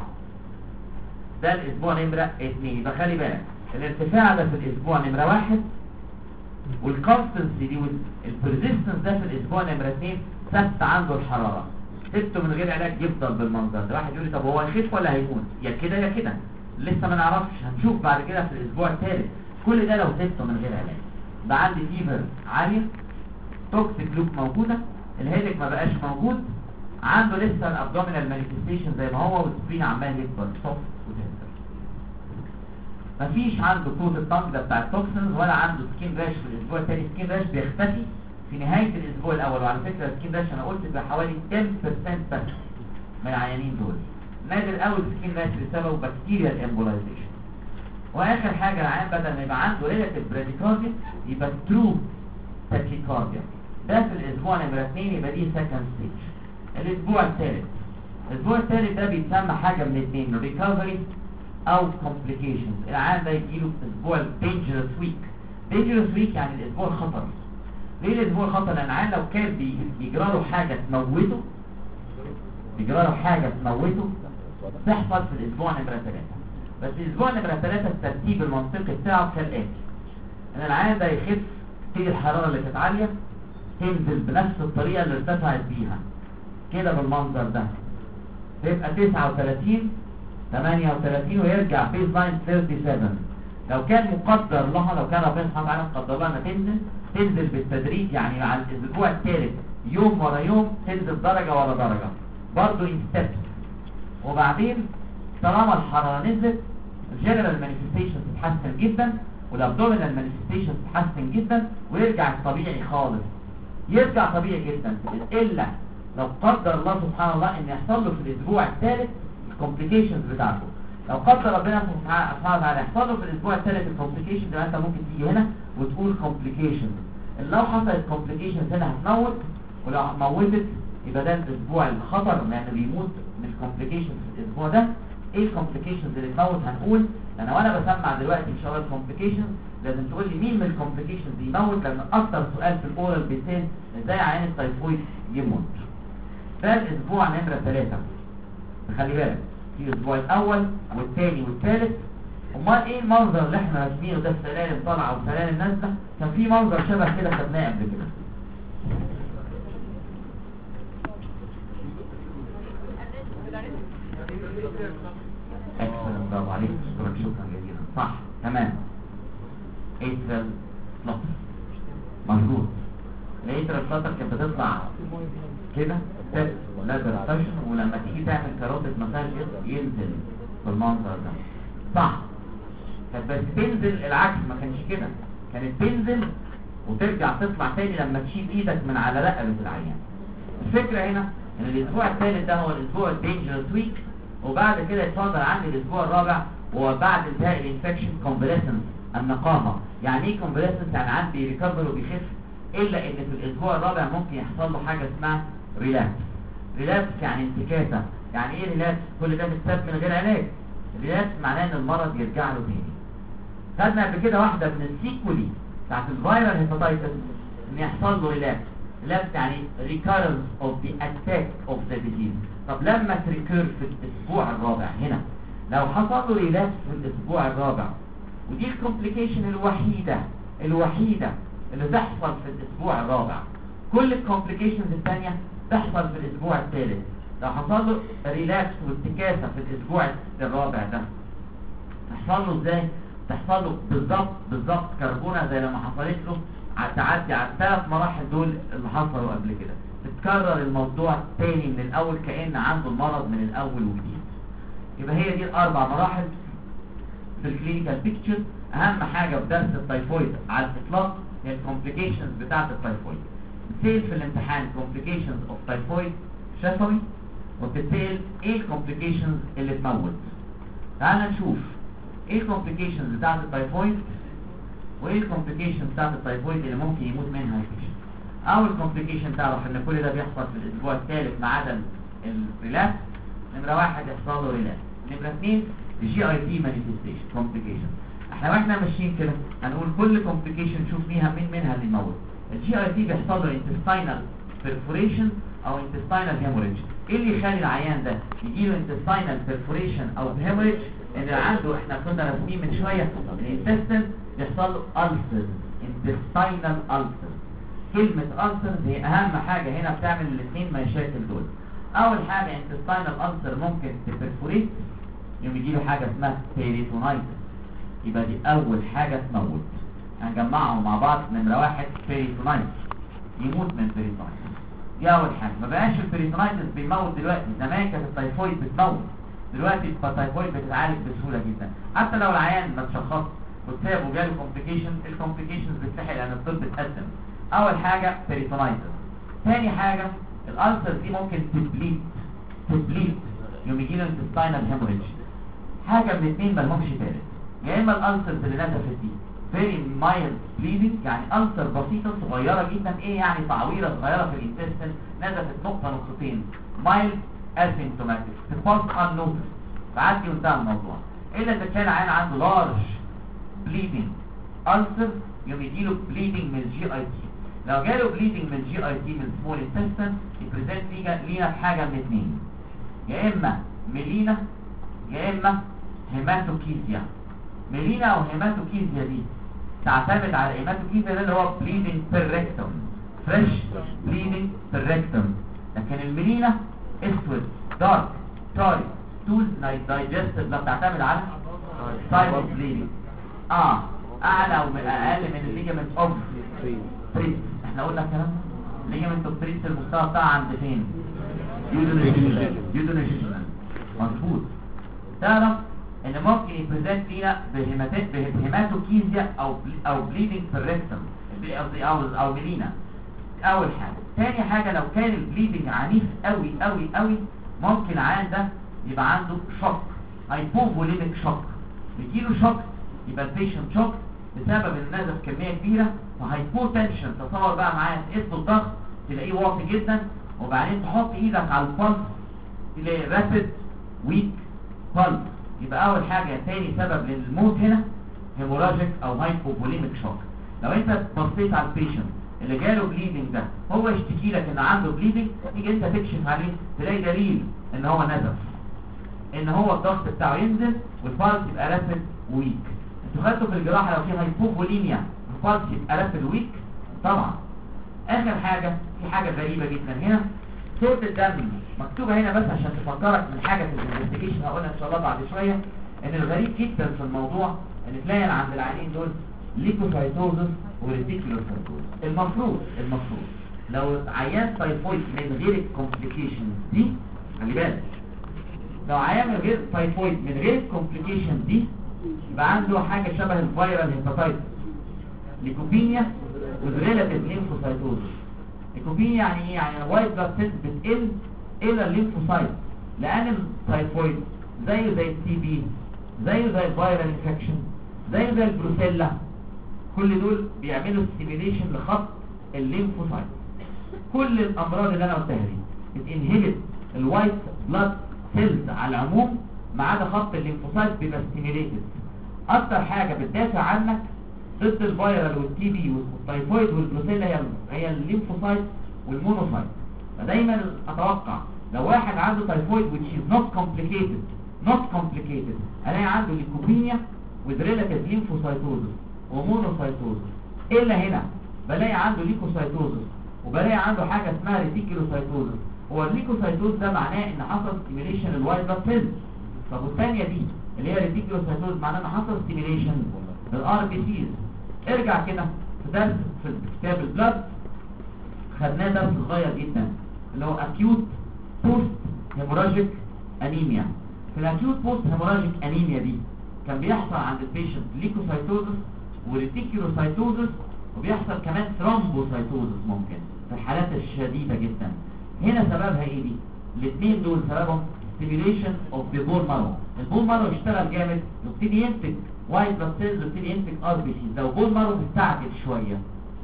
ده الاسبوع نمره 2. يبقى خلي بالك الارتفاع ده في الاسبوع نمره 1، والكونستنسي دي والبرزيستنس ده في الاسبوع نمره 2 ثبت عنده الحراره. سبته من غير علاج يفضل بالمنظر ده. واحد يقول لي طب هو هيخف ولا هيموت؟ يا كده يا كده، لسه ما نعرفش، هنشوف بعد كده في الاسبوع الثالث. كل ده لو سبته من غير علاج. بقى عندي فيفر عاليه، توكسيك لوك موجوده، الهيدك ما بقاش موجود، عنده لسه الابدومينال مانيفستيشن زي ما هو، والسبرين عمال يكبر صف وتنزل. مفيش عنده كوت الطنج ده بتاع التوكسينز، ولا عنده سكين راش في الاسبوع الثاني. سكين راش بيختفي في نهايه الاسبوع الاول، وعلى فكره السكين راش انا قلت بحوالي 10% بس من العيانين دول. نادر قوي السكين راش بسبب بكتيريال امبولايزيشن. واخر حاجه العيان بدل ما يبقى عنده ريلاتيف براديكارديا يبقى ترو تاكيكارديا. ده في الاسبوع نمره 2، يبقى دي سكند ستيج. الاسبوع الثالث ده بيتسمى حاجه من الاثنين، ريكفري او كومبليكيشنز. العيان ده يجيله اسبوع دينجرس ويك يعني الاسبوع الخطر. ليه الاسبوع الخطر؟ لان العيان لو كان بيجرى له حاجه تموته، تحصل في الاسبوع نمره 3. بس الاسبوع نمره 3 الترتيب المنطقي بتاعه كالاتي: ان العيان ده يخف، تيجي الحراره اللي كانت عاليه تنزل بنفس الطريقه اللي ارتفعت بيها كده بالمنظر ده، تبقى 39 38 ويرجع بيز لاين 37. لو كان مقدر لها، لو كان ربنا سبحانه وتعالى مقدر لها انها تنزل بالتدريج، يعني مع الاسبوع الثالث يوم ورا يوم تنزل درجه ورا درجه برضه انستبس. وبعدين طالما الحراره نزلت الجنرال مانيفستيشن تتحسن جدا، والابدومينال مانيفستيشن تتحسن جدا، ويرجع الطبيعي خالص. يرجع طبيعي جدا، الا لو قدر الله سبحانه الله ان يحصل له في الاسبوع الثالث الكومبليكيشنز بتاعته. لو قدر ربنا سبحانه وتعالى يحصل له في الاسبوع الثالث الكومبليكيشنز، يبقى انت ممكن تيجي هنا وتقول كومبليكيشنز. لو حصلت كومبليكيشنز هنا هتموت، ولو موتت يبقى ده الاسبوع الخطر، لانه بيموت من الكومبليكيشنز في الاسبوع ده. ايه الكومبليكيشنز اللي تموت؟ هنقول لان وانا بسمع دلوقتي ان شاء الله الكومبليكيشنز لازم تقول لي مين من الكومبليكيشنز يموت، لان اكتر سؤال في الاورال بيتسال ازاي عيان التايفويد يموت. ده الاسبوع نمره 3. خلي بالك في الاسبوع الاول والثاني والثالث. امال ايه المنظر اللي احنا راسمينه ده؟ السلالم طالعه وسلالم نازله. كان في منظر شبه كده خدناه قبل كده. اكسلنت، برافو عليك، شكرا جزيلا، صح تمام. ايترال فلوتر مظبوط. الايترال فلوتر كانت بتطلع كده ستيب لاتر فاشن، ولما تيجي تعمل كاروتيد مساج ينزل بالمنظر ده، صح. كانت بس تنزل العكس، ما كانش كده، كانت تنزل وترجع تطلع تاني لما تشيل ايدك من على رقبه العيان. الفكره هنا ان الاسبوع الثالث ده هو الاسبوع الدينجرس ويك، وبعد كده يتفضل عندي الاسبوع الرابع وهو بعد انتهاء الانفكشن كونفاليسنس النقاهه. يعني ايه كونفاليسنس؟ يعني عندي بيريكفر وبيخف، الا ان في الاسبوع الرابع ممكن يحصل له حاجه اسمها ريلابس. ريلابس يعني انتكاسه. يعني ايه ريلابس؟ كل ده متساب من غير علاج. ريلابس معناه ان المرض يرجع له تاني. خدنا قبل كده واحده من السيكولي بتاعت الفيرال هيباتايتس ان يحصل له ريلابس. ريلابس يعني recurrence of the attack of the disease. طب لما تريكير في الاسبوع الرابع هنا، لو حصل له ريلابس في الاسبوع الرابع، ودي الكومبليكيشن الوحيده اللي تحصل في الاسبوع الرابع، كل الكومبليكيشنز الثانيه تحصل في الاسبوع الثالث. لو حصل له ريلابس وانتكاسه في الاسبوع الرابع ده، تحصل له ازاي؟ تحصل له بالظبط كربونه زي لما حصلت له تعدي على الثلاث مراحل دول اللي حصلوا قبل كده. تتكرر الموضوع تاني من الاول كأن عنده المرض من الاول وجديد. يبقى هي دي الاربع مراحل في الكلينيكال بيكتشر. اهم حاجه في درس التايفويد على الاطلاق هي الكومبليكيشنز بتاعه التايفويد. بتسال في الامتحان كومبليكيشنز اوف تايفويد شفوي، وبتسال ايه الكومبليكيشنز اللي تموت. تعال نشوف ايه الكومبليكيشنز بتاعه التايفويد وايه الكومبليكيشن بتاعت التايفويد اللي ممكن يموت منها البيشنت. اول كومبليكيشن تعرف ان كل ده بيحصل في الاسبوع الثالث ما عدا الريلابس. نمره واحد يحصل له ريلابس. نمره اثنين الجي اي تي مانيفستيشن كومبليكيشن. واحنا ماشيين كده هنقول كل كومبليكيشن نشوف فيها مين منها اللي يموت. الجي اي تي بيحصل له انتستاينال بيرفوريشن او انتستاينال هيموريدج. ايه اللي يخلي العيان ده يجي له انتستاينال بيرفوريشن او هيموريدج؟ ان عنده احنا كنا راسمين من شويه الانتستين يحصل له ألسر، intestinal ألسر. كلمة ألسر هي أهم حاجة هنا بتعمل الاثنين مشاكل دول. أول حاجة intestinal ألسر ممكن تبرفوريت، يوم يجيله حاجة اسمها بيريتونايتس. يبقى دي أول حاجة تموت. هنجمعهم مع بعض. نمرة واحد بيريتونايتس، يموت من بيريتونايتس. دي أول حاجة. ما بقاش البيريتونايتس بيموت دلوقتي، زمان كانت التايفويد بتموت، دلوقتي التايفويد بتتعالج بسهولة جدا. حتى لو العيان ما اتشخصش وتساب وجاله كومبليكيشن، الكومبليكيشنز بتلحق لان الطب اتقدم. اول حاجه بيريتونايتس. ثاني حاجه الالسر دي ممكن تبليد يوم يجي له انتستاينال هيموريدج. حاجه من الاثنين ما لهمش ثالث. يا اما الالسرز اللي نزفت دي فيري مايلد بليدنج، يعني السر بسيطه صغيره جدا. ايه يعني؟ تعويره صغيره في الانتستين نزفت نقطتين، مايلد اسيمتوماتيك تباس ان نوتس، تعدي وانتهى الموضوع. الا اذا كان عيان عنده لارج bleeding ulcer يوم يجيله bleeding من الجي اي تي. لو جاله bleeding من الجي اي تي من small intestine يبريزنت لينا بحاجه من اثنين، يا اما ميلينا يا اما هيماتوكيزيا. ميلينا او هيماتوكيزيا دي تعتمد على هيماتوكيزيا ده اللي هو bleeding per rectum، fresh bleeding per rectum. لكن الميلينا اسود دارك تاري تول دايجستد، لا بتعتمد على سايد bleeding اعلى او اقل من الليجامنت اوف بريس. احنا قلنا الكلام ده. الليجامنت اوف بريس المستوى بتاعها عند فين؟ يودونيجيشن. مظبوط. تعرف ان ممكن يبريزنت لينا بهيماتوكيزيا او بليدنج في الريكتم او ميلينا. اول حاجه. ثاني حاجه لو كان البليدنج عنيف قوي قوي قوي، ممكن العيان ده يبقى عنده شوك، هايبوفوليميك شوك. بيجيله شوك يبقى البيشنت شوك بسبب ان نزف كميه كبيره وهايبوتنشن. تصور بقى معايا تقيس الضغط تلاقيه واطي جدا، وبعدين تحط ايدك على البلس تلاقي رابيد ويك بلس. يبقى اول حاجه ثاني سبب للموت هنا هيموراجيك او هايبوفوليميك شوك. لو انت بصيت على البيشنت اللي جاله بليدنج ده هو يشتكي لك ان عنده بليدنج، تيجي انت تكشف عليه تلاقي دليل ان هو نزف، ان هو الضغط بتاعه ينزل والبلس يبقى رابيد ويك. انتوا خدتوا في الجراحه لو في هايبوفوليميا البلس يبقى رابيد ويك طبعا. اخر حاجه في حاجه غريبه جدا هنا، صوره الدم مكتوبه هنا بس عشان تفكرك من حاجه في الانفستيجيشن هقولها ان شاء الله بعد شويه. ان الغريب جدا في الموضوع ان تلاقي عند العيانين دول ليكوسايتوزس وريتيكولوسايتوزس. المفروض لو عيان تايفويد من غير الكومبليكيشن دي، خلي بالك، لو عيان من غير تايفويد من غير الكومبليكيشن دي يبقى عنده حاجه شبه الفيرال هيباتايتس، ليكوبينيا وريلاتيف ليمفوسايتوزس. ليكوبينيا يعني ايه؟ يعني الوايت بلاد سيلز بتقل الى الليمفوسايت، لان التايفويد زيه زي التي بي زيه زي الفيرال انفكشن زي البروسيلا، كل دول بيعملوا ستيميليشن لخط الليمفوسايت. كل الامراض اللي انا قلتها دي بتنهبت الوايت بلاد سيلز على العموم، ما عدا خط الليمفوسايت بيبقى ستيميليتد. اكتر حاجه بتدافع عنك ضد الفيرال والتي بي والتايفويد والبروسيلا هي الليمفوسايت والمونوسايت. فدايما اتوقع لو واحد عنده تايفويد which is not complicated الاقي عنده ليكوبينيا with relative lymphocytosis ومونوسايتوزس. الا هنا بلاقي عنده ليكوسايتوزس وبلاقي عنده حاجه اسمها ريتيكولوسايتوزس. هو الليكوسايتوز ده معناه ان حصل ستيميليشن الوايت بلاد سيلز. طب والثانيه دي اللي هي ريتيكولوسايتوزس معناه ان حصل ستيميليشن للار بي سيز. ارجع كده في درس في كتاب البلاد خدناه درس صغير جدا اللي هو acute post hemorrhagic anemia. في الاكيوت بوست hemorrhagic anemia دي كان بيحصل عند البيشنت ليكوسايتوزس وريتيكولوسايتوزس، وبيحصل كمان ثرومبوسايتوزس ممكن في الحالات الشديدة جدا. هنا سببها ايه دي؟ الاثنين دول سببهم stimulation of the bone marrow. البون مارو يشتغل جامد يبتدي ينتج وايت بلاد سيلز ويبتدي ينتج ار بي سيز. لو بون مارو مستعجل شويه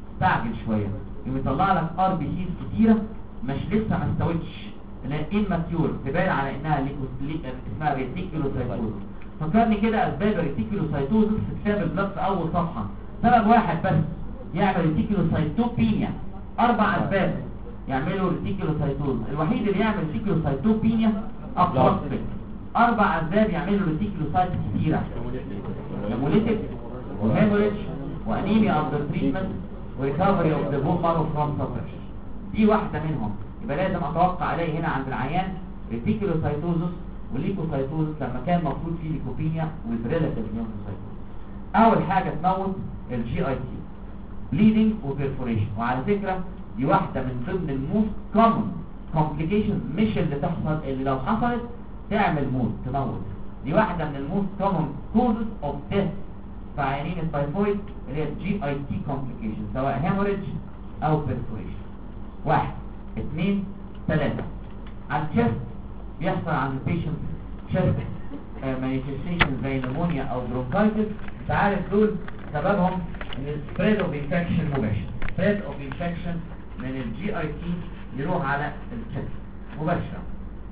يقوم يطلع لك ار بي سيز كتيره مش لسه ما استوتش، اللي هي اماتيور تبان على انها اسمها ريتيكولوسايتوزس. فكرني كده اسباب الريتيكولوسايتوزس في كتاب البلاد في اول صفحه. سبب واحد بس يعمل ريتيكولوسايتوبينيا، 4 اسباب يعملوا ريتيكولوسايتوز. الوحيد اللي يعمل ريتيكولوسايتوبينيا ابلاستيك. 4 اسباب يعملوا ريتيكولوسايت كتيره، هيموليتيك وهيموريج وانيميا اندر تريتمنت وريكفري اوف ذا بون مارو فروم سبريشن. دي واحده منهم. يبقى لازم اتوقع الاقي هنا عند العيان ريتيكولوسايتوزس وليكوسايتوزس لما كان المفروض فيه ليكوبينيا والريلاتيف ليمفوسايتوزس. اول حاجه تموت الجي اي تي بليدنج وبيرفوريشن. وعلى فكره دي واحده من ضمن الموست كومن كومبليكيشنز، مش اللي تحصل اللي لو حصلت تعمل موت تموت. دي واحده من الموست كومن كوزز اوف ديث في عيانين التايفويد اللي هي الجي اي تي كومبليكيشن، سواء هيموريج او بيرفوريشن. 1 2 3. على الشست بيحصل عند البيشنت شست مانيفستيشن زي نمونيا او برونكايتس. انت عارف دول سببهم ان السبريد اوف انفكشن مباشر، سبريد اوف انفكشن من الجي اي تي يروح على الشست مباشره.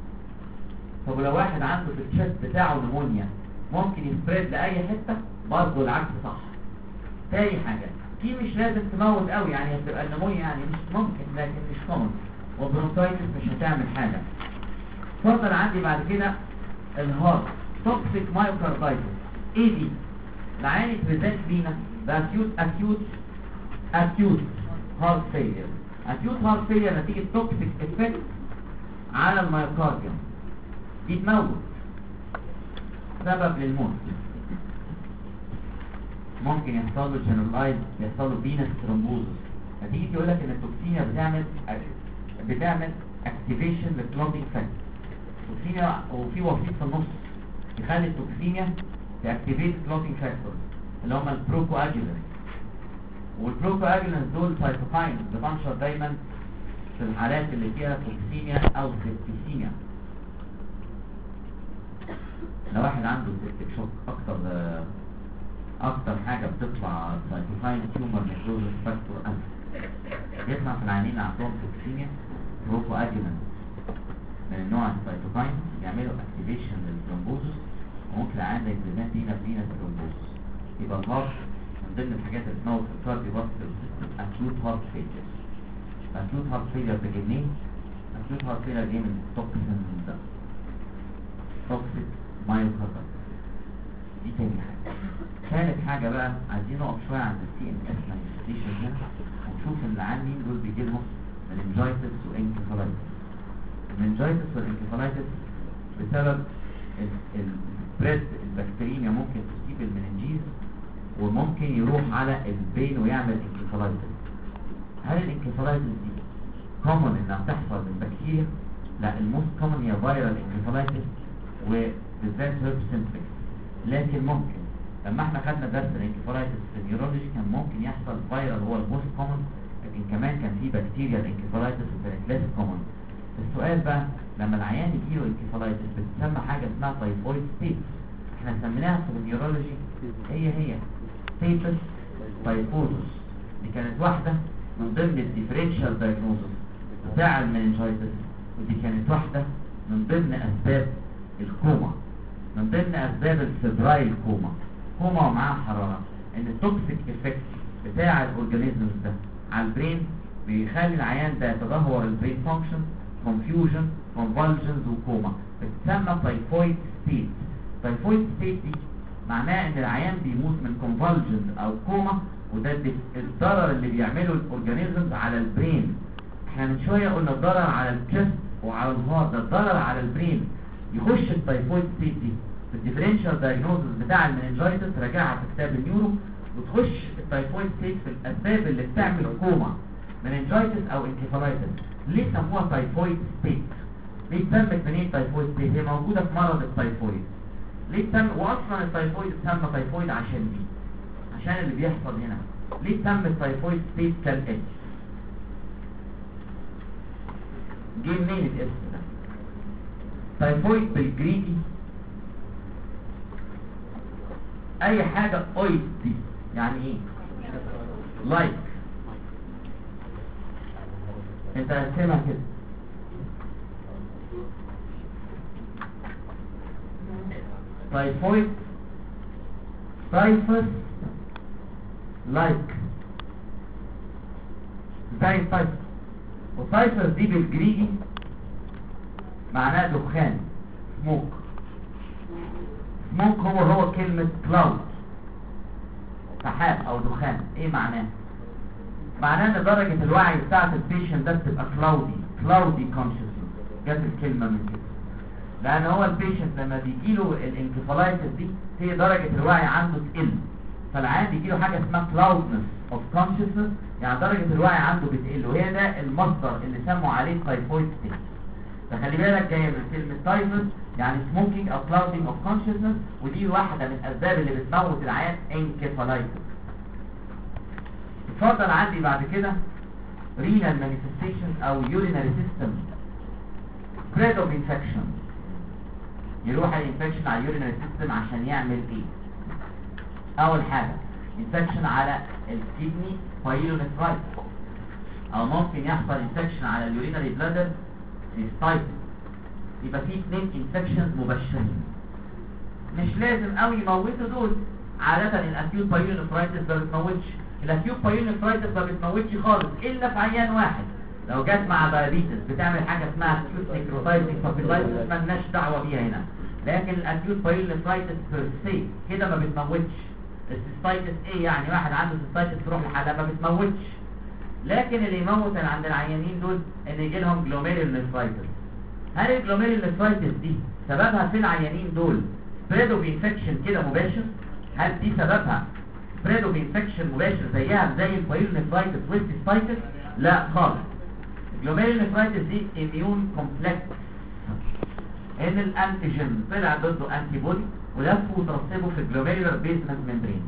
طب لو واحد عنده في الشست بتاعه نمونيا ممكن يسبريد لاي حته؟ برضه العكس صح. تاني حاجه دي مش لازم تموت قوي، يعني هتبقى النمونيا يعني مش ممكن لكن مش كومن، والبرونكايتس مش هتعمل حاجه. اتفضل عندي بعد كده الهارت توكسيك مايوكاردايتس. ايه دي؟ العيان بريزنت لينا acute heart failure. acute heart failure نتيجة توكسيك افكت على المايوكارديوم، دي تموت، سبب للموت. ممكن يحصل له جنرالايز، يحصل له فينس ثرومبوزس. نتيجة يقول لك ان التوكسينيا بتعمل اكتيفيشن للكلوتينج فاكتور. التوكسينيا وفي وسيط في النص يخلي التوكسينيا تاكتيفيت كلوتينج فاكتور اللي هم البروكواجولانت. والبروكواجولانت دول سايتوكاين بتنشر دايما في الحالات اللي فيها توكسينيا او سيبتيسيميا. لو واحد عنده سيبتيك شوك اكتر حاجه بتطلع سايتوكاين تيومر نيكروزس فاكتور الفا. بيطلع في العيانين اللي عندهم توكسينيا بروكواجولانت من النوع السايتوكاين يعملوا اكتيفيشن للثرومبوزس، وممكن العيان ده يبريزنت لينا فينا ثرومبوزس. يبقى الهارت من ضمن الحاجات اللي تموت في الكارديوفاسكولار سيستم acute heart failure. acute heart failure بيجي منين؟ acute heart failure جاي من التوكسين ده، توكسيك مايوكاردايتس. دي تاني حاجه. ثالث حاجه بقى عايزين نقف شويه عند السي ان اس مانيفستيشن هنا ونشوف اللي عندي دول بيجي لهم مننجايتس وانكفالايتس. المننجايتس والانكفالايتس بسبب السبريد البكتيريا ممكن تصيب المننجيز وممكن يروح على البين ويعمل انكفالايتس. هل الانكفالايتس دي كومن انها تحصل من بكتيريا؟ لا، الموست كومن هي فيرال انكفالايتس وبالذات هيرب سيمبلكس. لكن ممكن لما احنا خدنا درس الانكفالايتس في النيورولوجي كان ممكن يحصل فيرال هو الموست كومن، لكن كمان كان في بكتيريا الانكفالايتس وكانت ليس كومن. السؤال بقى لما العيان يجيله انكفالايتس بتسمى حاجه اسمها تايفويد ستيت. احنا سميناها في النيورولوجي هي ستيتس تايفوزس. دي كانت واحدة من ضمن الديفرنشال دايجنوزس بتاع المننجايتس، ودي كانت واحدة من ضمن أسباب الكوما، من ضمن أسباب الفبرايل كوما ومعاها حرارة. إن التوكسيك إفكت بتاع الأورجانيزمز ده على البرين بيخلي العيان ده يتدهور البرين فانكشن، كونفيوجن، كونفالجنز وكوما، بتسمى تايفويد ستيت. تايفويد ستيت دي معناه ان العيان بيموت من كونفالجنز او كوما، وده الضرر اللي بيعمله الاورجانيزمز على البرين. احنا من شويه قلنا الضرر على الجسم وعلى الهارت، الضرر على البرين. يخش التايفويد ستيت دي في الديفرنشال دايجنوزس بتاع المننجايتس، راجعها في كتاب النيورو، وتخش التايفويد ستيت في الاسباب اللي بتعمل كوما، مننجايتس او انكفالايتس. ليه سموها تايفويد ستيت؟ ليه اتسمت منين تايفويد ستيت؟ هي موجوده في مرض التايفويد. ليه اتسمى؟ واصلا التايفويد اتسمى تايفويد عشان دي، عشان اللي بيحصل هنا. ليه اتسمى التايفويد ستيت كالاتي؟ جه منين الاسم ده؟ تايفويد بالجريكي اي حاجه اويد دي يعني ايه؟ لايك. انت هتسمع كده تايفويد، تايفس، لايك، زي التايفس. والتايفس دي بالجريكي معناه دخان، سموك. سموك هو كلمة كلاود، سحاب او دخان. ايه معناه؟ معناه ان درجة الوعي بتاعت البيشنت ده بتبقى كلاودي كونشسنس. جت الكلمة من كده، لان هو البيشنت لما بيجيله الانكفالايتس دي هي درجة الوعي عنده تقل، فالعيان بيجيله حاجة اسمها كلاودنس اوف كونشسنس، يعني درجة الوعي عنده بتقل، وهي ده المصدر اللي سموا عليه تايفويد ستيت. فخلي بالك جايه من كلمة تايفوس يعني سموكينج او كلاودنج اوف كونشسنس، ودي واحدة من الاسباب اللي بتموت العيان انكفالايتس. اتفضل عندي بعد كده رينال مانيفستيشن او يورينري سيستم سبريد اوف انفكشن. يروح الانفكشن على اليورينري سيستم عشان يعمل ايه؟ اول حاجة انفكشن على الكدني بايلونيفرايتس، او ممكن يحصل انفكشن على اليورينري بلادر سيستايتس. يبقى في 2 انفكشنز مبشرين، مش لازم قوي يموتوا دول. عادة الاكيوت بايلونيفرايتس ما بتموتش، الاكيوت بايلونيفرايتس ما بتموتش خالص الا في عيان واحد، لو جت مع دايابيتس بتعمل حاجه اسمها اكيوت نيكروتايزنج بابيلايتس، مالناش دعوه بيها هنا. لكن الاكيوت بايلونيفرايتس بيرسي كده ما بتموتش. السيستايتس ايه يعني؟ واحد عنده سيستايتس تروح لحالها ما بتموتش. لكن اللي يموت عند العيانين دول ان يجي لهم جلوميرولونيفرايتس. هل الجلوميرولونيفرايتس دي سببها في العيانين دول سبريد اوف انفكشن كده مباشر؟ هل دي سببها سبريد اوف انفكشن مباشر زيها زي البايلونيفرايتس والسيستايتس؟ لا خالص. الجلوميرولونيفرايتس دي اميون كومبلكس، ان الانتيجين طلع ضده انتي بودي ولفوا وترسبوا في الجلوميرولار بيزمنت ممبرين.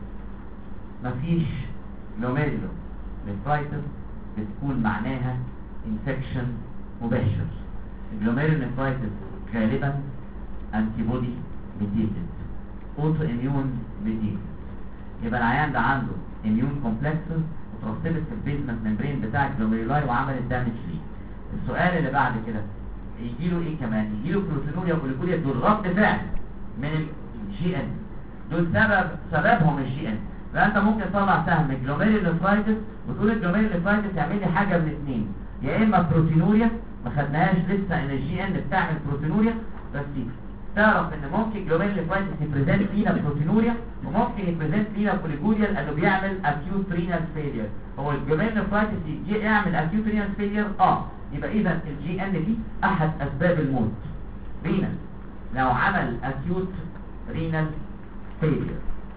مفيش جلوميرولونيفرايتس بتكون معناها انفكشن مباشر. الجلوميرولونيفرايتس غالبا انتي بودي ميديتد، اوتو اميون ميديتد. يبقى العيان ده عنده اميون كومبلكسز وترسبت في البيزمنت ممبرين بتاع الجلوميرولاي وعملت دامج ليه. السؤال اللي بعد كده يجيله ايه كمان؟ يجيله بروتينوريا وكوليكوريا. دول رد فعل من الجي ان، دول سببهم الجي ان. فانت ممكن تطلع سهم الجلوميرولونيفرايتس وتقول الجلوميرولونيفرايتس يعمل لي حاجه من اثنين، يا اما بروتينوريا ما خدناهاش لسه ان الجي ان بتعمل بروتينوريا، بس تعرف ان ممكن جلوميرولونيفرايتس يبريزنت لينا بروتينوريا وممكن يبريزنت لينا كوليكوريا لانه بيعمل اكيوت رينال فيلير. هو الجلوميرولونيفرايتس يجي يعمل اكيوت رينال فيلير يبقى اذا الجي ان دي احد اسباب الموت رينال لو عمل اكيوت رينال فيلير.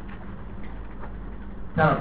سبب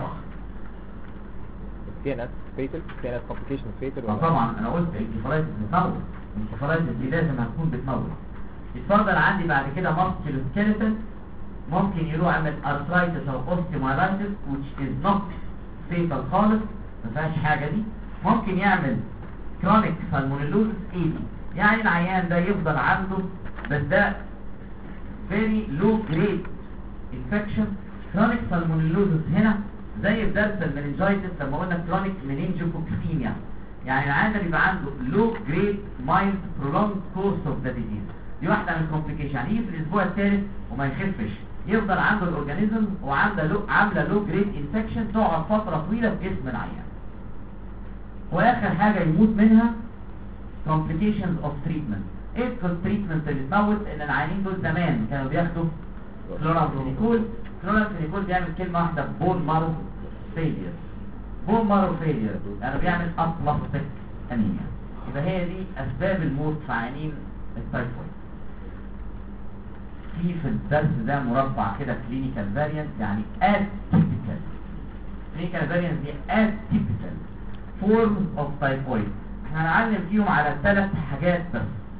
CNS fatal CNS complication fatal طبعا انا قلت الانكفالايتس بتموت، الانكفالايتس دي لازم هتكون بتموت. يتفضل عندي بعد كده ماسكيولو سكيلتون، ممكن يروح يعمل ارثرايتس او اوستيومايلايتس which is not fatal خالص، ما فيهاش حاجه دي. ممكن يعمل كرونيك سالمونيلوزس ايدي، يعني العيان ده يفضل عنده بس ده very low grade infection كرونيك سالمونيلوزس هنا زي في درس المننجايتس لما قلنا كرونيك مننجوكوكسيميا، يعني العيان ده بيبقى عنده لو جريد مايلد برولونج كورس اوف ذا ديزيز. دي واحده من الكومبليكيشن، يعني يجي في الاسبوع الثالث وما يخفش، يفضل عنده الاورجانيزم وعامله لو جريد انفكشن تقعد فتره طويله في جسم العيان، واخر حاجه يموت منها complications of treatment. ايه التريتمنت اللي تموت؟ ان العيانين دول زمان كانوا بياخدوا كلورامفينيكول. كلورامفينيكول بيعمل كلمه واحده، بون مارو فيلير. بون مارو فيلير يعني بيعمل ابلاستيك انيميا. يبقى هي دي اسباب الموت في عيانين التايفويد. في الدرس ده مربع كده كلينيكال فاريانت، يعني اتيبيكال. كلينيكال فاريانت دي اتيبيكال فورمز اوف تايفويد. احنا هنعلم فيهم على 3 حاجات بس.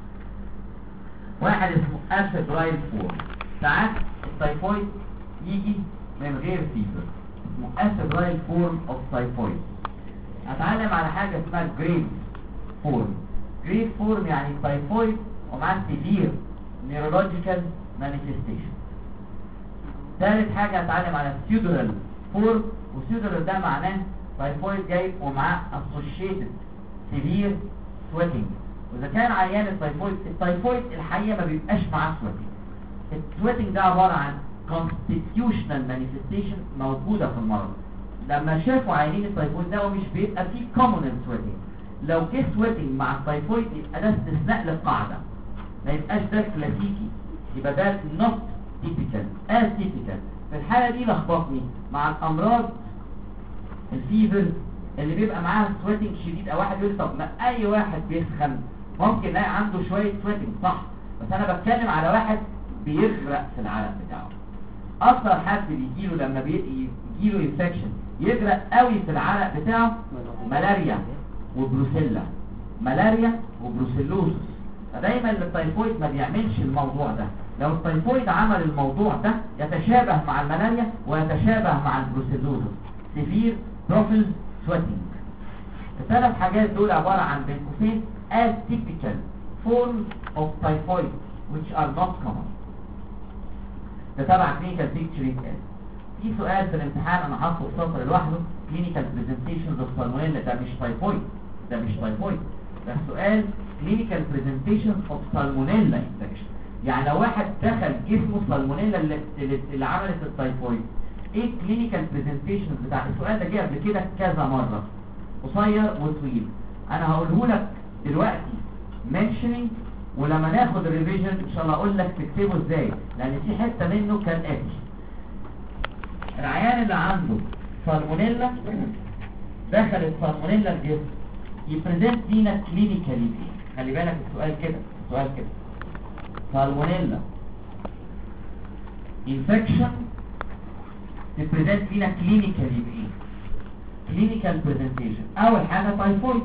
واحد اسمه افيبرايل فورم، ساعات التايفويد يجي من غير فيبر، اسمه افيبرايل فورم اوف تايفويد. هتعلم على حاجه اسمها جريد فورم. جريد فورم يعني تايفويد ومعاه سيفير نيورولوجيكال مانيفستيشن. ثالث حاجه هتعلم على سيودرال فورم، وسيودرال ده معناه تايفويد جاي ومعاه اسوشيتد سيفير سويتنج. واذا كان عيان التايفويد الحقيقه ما بيبقاش معاه سويتنج. السويتنج ده عباره عن constitutional manifestation موجوده في المرض. لما شافوا عيانين التايفويد ده مش بيبقى فيه communal sweating. لو جه سويتنج مع التايفويد يبقى ده استثناء للقاعده، ما يبقاش ده كلاسيكي، يبقى ده not typical atypical. في الحاله دي لخبطني مع الامراض الفيفر اللي بيبقى معاها سويتنج شديد. او واحد يقول طب ما اي واحد بيسخن ممكن يلاقي عنده شويه سويتنج، صح، بس انا بتكلم على واحد بيغرق في العرق بتاعه. اكتر حد بيجيله لما يجيله انفكشن يغرق قوي في العرق بتاعه ملاريا وبروسيلا، ملاريا وبروسيلوسس. فدايما التايفويد ما بيعملش الموضوع ده. لو التايفويد عمل الموضوع ده يتشابه مع الملاريا ويتشابه مع البروسيلوسس، سيفير بروفيل سويتنج. الثلاث حاجات دول عباره عن بين قوسين atypical forms of typhoid which are not common. ده تبع clinical picture يتقال. في سؤال في الامتحان انا حاطه في سطر لوحده، clinical presentations of salmonella. ده مش تايفويد، ده مش تايفويد، ده سؤال clinical presentations of salmonella infection. يعني لو واحد دخل جسمه salmonella اللي عملت التايفويد، ايه clinical presentations بتاع السؤال ده؟ جه قبل كده كذا مره، قصير وطويل. انا هقوله لك دلوقتي mentioning، ولما ناخد الريفيجن ان شاء الله اقول لك تكتبه ازاي، لان في حته منه كالاتي. العيان اللي عنده سالمونيلا، دخلت سالمونيلا الجسم، يبريزنت لينا كلينيكالي بايه؟ خلي بالك السؤال كده، السؤال كده، سالمونيلا انفكشن يبريزنت لينا كلينيكالي بايه؟ كلينيكال بريزنتيشن. اول حاجه تايفويد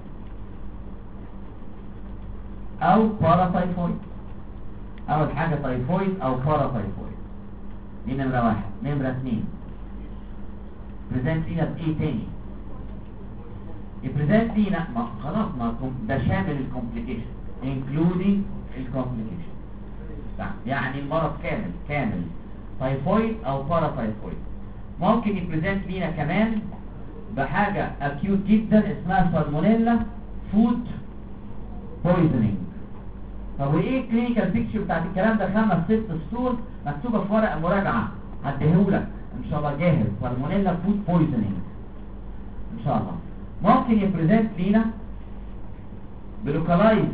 او باراتايفويد. اول حاجه تايفويد او باراتايفويد، دي نمره 1. نمره 2 بريزنت لينا بايه تاني؟ يبريزنت لينا خلاص، ما ده شامل الكومبليكيشن including الكومبليكيشن، يعني المرض كامل تايفويد او باراتايفويد. ممكن يبريزنت لينا كمان بحاجه اكيوت جدا اسمها سالمونيلا فود بويزنينج. طب وايه الكلينيكال بيكتشر بتاعت الكلام ده؟ 5-6 سطور مكتوبه في ورقه مراجعه هديهولك ان شاء الله جاهز. سالمونيلا فود بويزنينج ان شاء الله. ممكن يبريزنت لينا بلوكالايزد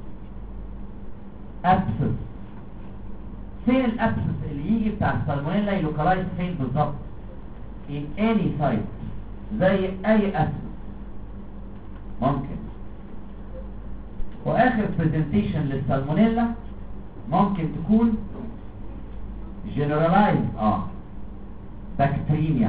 ابسس. فين الابسس اللي يجي بتاع السالمونيلا يلوكالايز فين بالظبط؟ in any site زي اي ابسس ممكن. واخر بريزنتيشن للسالمونيلا ممكن تكون جنرالايز بكتيريميا.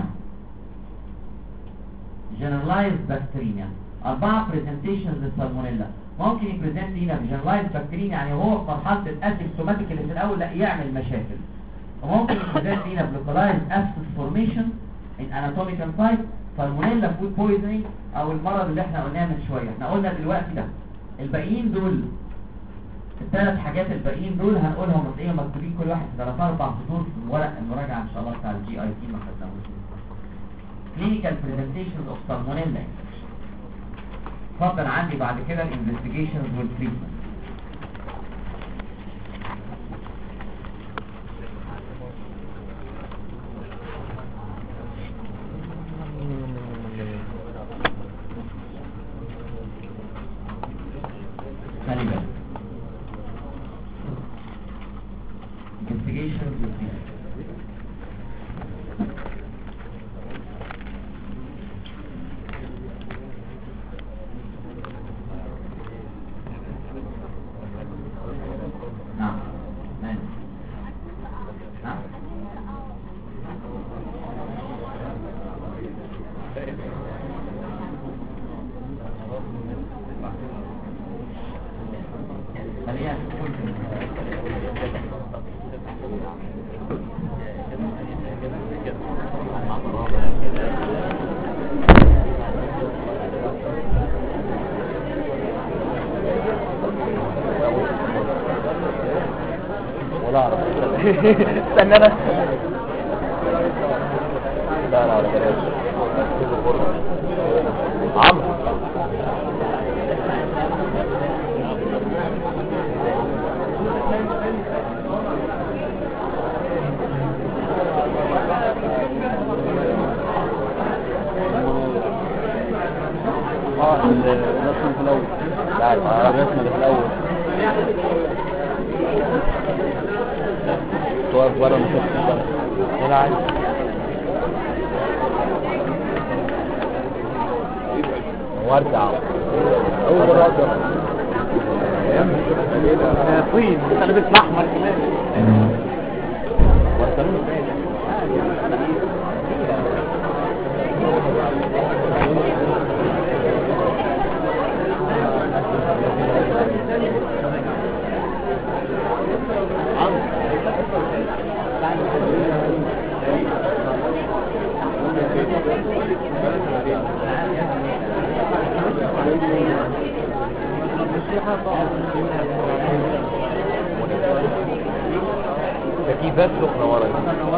جنرالايز بكتيريميا. 4 بريزنتيشنز للسالمونيلا. ممكن يبريزنت لينا بجنرالايز بكتيريميا، يعني هو في مرحله الاسيمتوماتيك اللي في الاول لا يعمل مشاكل. وممكن يبريزنت لينا بلوكالايز ابسس فورميشن ان اناتوميكال سايت. سالمونيلا فود بويزنينج او المرض اللي احنا قلناه من شويه. احنا قلنا دلوقتي ده، الباقيين دول الثلاث حاجات الباقيين دول هنقولهم هتلاقيهم مكتوبين كل واحد في 3-4 سطور في ورق المراجعه ان شاء الله بتاع الجي اي تي ما خدناهوش. كلينيكال برزنتيشنز اوف سالمونيلا انفكشن. اتفضل عندي بعد كده الانفستيجيشنز والتريتمنت. خلي بالك investigations والتريتمنت. نعم نعم نعم خليها تقول ولا اعرف استنى انا لا بلاش عمرو الرسم في الاول لا الرسم في الاول واقف بره مش هنا عادي وارجع اول مره ارجع طين انا بيت احمر كمان تكييفات سخنة ورا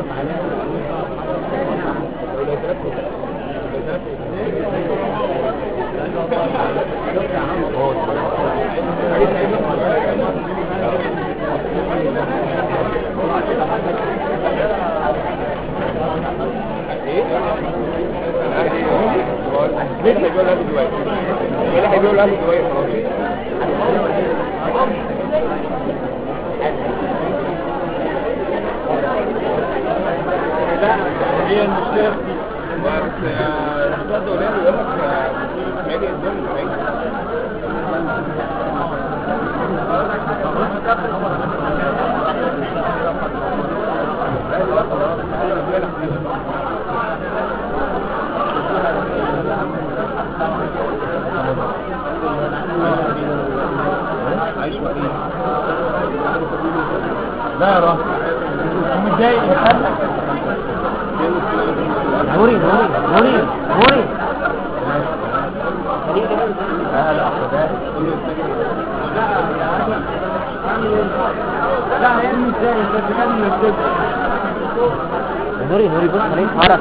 هي المشكلة بس الأستاذ دولان يقول لك عادي الدول لا يا راجل متضايق نوري لا هي مش زي بس كان نوري بص خليك حرك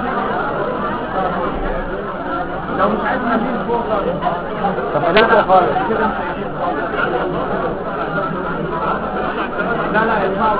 لو مش عايز نزيد فوق طب خليك خالص لا اسمعوا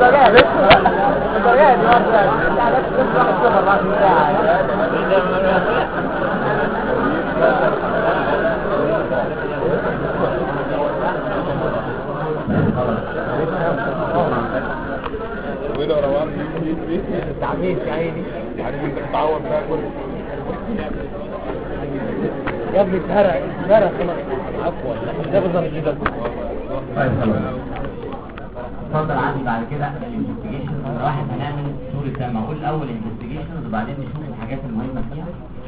وإذا روان تعميس يا عيني يعني انت بتعوض بقى كل يا ابني اتهرق خلاص عفوا ده بالظبط كده. طيب خلاص اتفضل. عندي بعد كده الانفستيجيشن. واحد هنعمل صورة دم. اقول الاول انفستيجيشن وبعدين نشوف الحاجات المهمة فيها.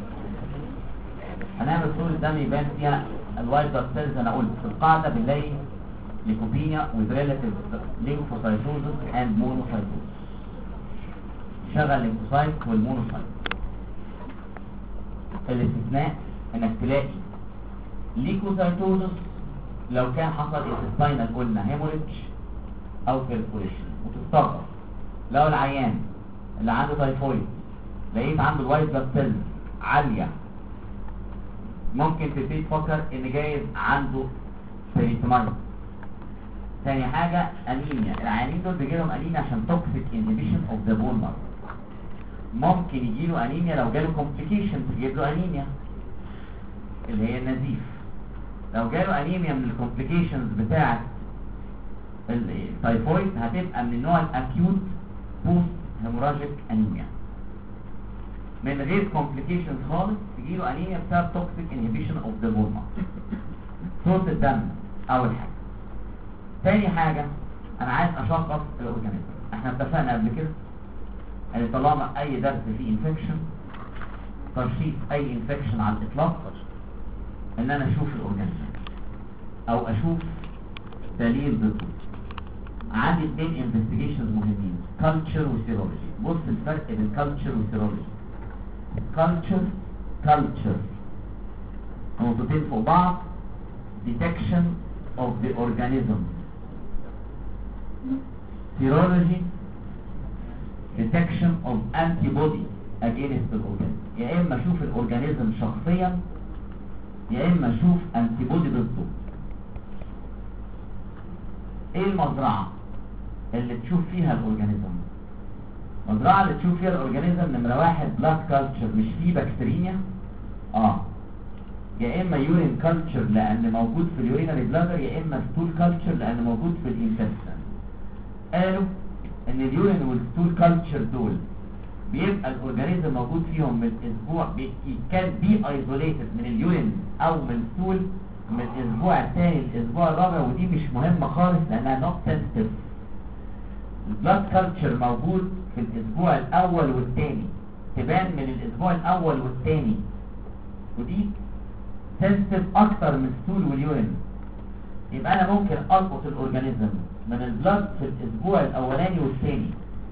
هنعمل صورة دم يبان فيها الوايت بلاد سيلز. انا قلت في القاعدة بنلاقي ليكوبينيا with relative lymphocytosis and monocytosis. شغل الليمفوسايت والمونوسايت. الاستثناء انك تلاقي ليكوسايتوزس لو كان حصل intestinal قلنا هيموريدج او perforation. وتستغرب لو العيان اللي عنده تايفويد لقيت عنده الوايت بلاد سيلز عالية، ممكن تبتدي تفكر ان جايز عنده بيريتونايتس. ثاني حاجة انيميا. العيانين دول بيجيلهم انيميا عشان توكسيك انهبيشن اوف ذا بون مارو. ممكن يجيله انيميا لو جاله كومبليكيشن تجيب له انيميا اللي هي النزيف. لو جاله انيميا من الكومبليكيشنز بتاعه التايفويد هتبقى من النوع الاكيوت بوست هيموراجيك انيميا. من غير كومبليكيشنز خالص تجيله انيميا بسبب توكسيك انهبيشن اوف ذا بون مارو. صورة الدم اول حاجة. تاني حاجة انا عايز اشخص الاورجانيزم. احنا اتفقنا قبل كده ان طالما اي درس فيه انفكشن ترشيح اي انفكشن على الاطلاق ان انا اشوف الاورجانيزم او اشوف دليل ضده. عندي اثنين انفستيجيشنز مهمين، كلتشر وسيرولوجي. بص الفرق بين كلتشر وسيرولوجي. كلتشر نقطتين فوق بعض، detection of the organism. serology detection of antibody against the organism. يا اما اشوف الاورجانيزم شخصيا يا اما اشوف antibody ضده. ايه المزرعة اللي تشوف فيها الاورجانيزم؟ المزرعة اللي تشوف فيها الاورجانيزم نمرة واحد blood culture. مش فيه بكتيريا يا اما يورين كلتشر لان موجود في اليورينري بلادر، يا اما ستول كلتشر لان موجود في الانتستين. قالوا ان اليورين والستول كلتشر دول بيبقى الاورجانيزم موجود فيهم من اسبوع، كان بي ايزوليتد من اليورين او من الستول من الاسبوع الثاني للاسبوع الرابع، ودي مش مهمه خالص لانها نوت سنسيتيف. البلاد كلتشر موجود في الاسبوع الاول والثاني، تبان من الاسبوع الاول والثاني، ودي سنسيتيف اكتر من الستول واليورين. يبقى انا ممكن القط الاورجانيزم من البلاد في الاسبوع الاولاني والثاني.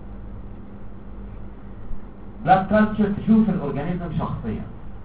بلاد كلتشر تشوف الاورجانيزم شخصيا.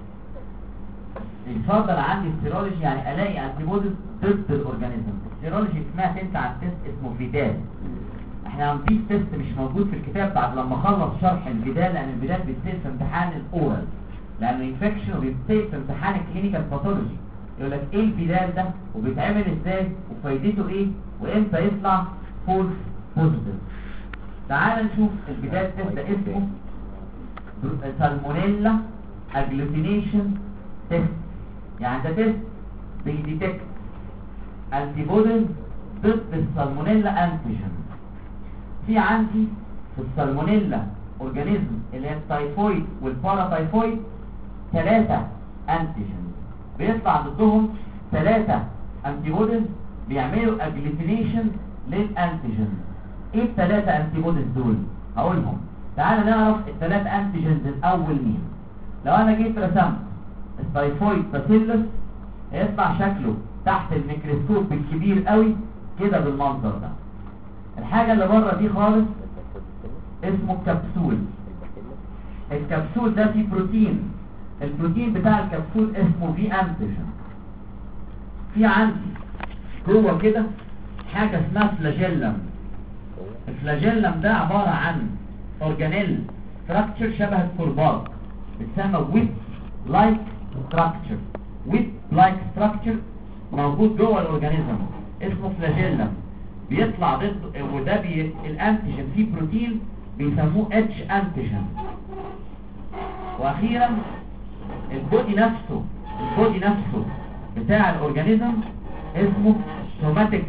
يفضل عندي السيرولوجي يعني الاقي انتيبوديز ضد الاورجانيزم. السيرولوجي سمعت انت عن تيست اسمه فيدال. احنا هنضيف تيست مش موجود في الكتاب بعد لما اخلص شرح الفيدال، لان الفيدال بيتصير في امتحان الاورال لانه انفكشن وبيتصير في امتحان الكلينيكال باثولوجي. يقول لك ايه الفيدال ده وبيتعمل ازاي وفايدته ايه وامتى يطلع فولس بوزيتيف. تعال نشوف الفيدال تيست ده اسمه سالمونيلا اجلوتينيشن تيست. يعني ده تيست بيديتكت انتيبوديز ضد السالمونيلا انتيجين. في عندي في السالمونيلا اورجانيزم اللي هي التايفويد والباراتايفويد 3 انتيجين بيطلع ضدهم 3 انتيبوديز بيعملوا اجلوتينيشن للانتيجين. ايه ال3 انتيبوديز دول؟ هقولهم. تعال نعرف ال3 انتيجينز الاول مين. لو انا جيت رسمت التايفويد باسيلس هيطلع شكله تحت الميكروسكوب الكبير قوي كده بالمنظر ده. الحاجة اللي بره دي خالص اسمه الكبسول. الكبسول ده فيه بروتين، البروتين بتاع الكبسول اسمه في انتيجين. في عندي جوه كده حاجة اسمها فلاجيلم. الفلاجيلم ده عبارة عن اورجانيل ستراكشر شبه الكرباج، بتسمى ويب لايك ستراكشر. ويب لايك ستراكشر موجود جوه الاورجانيزم اسمه فلاجيلم. بيطلع ضد، وده الانتيجين فيه بروتين بيسموه اتش انتيجين. واخيرا البودي نفسه بتاع الاورجانيزم اسمه سوماتيك.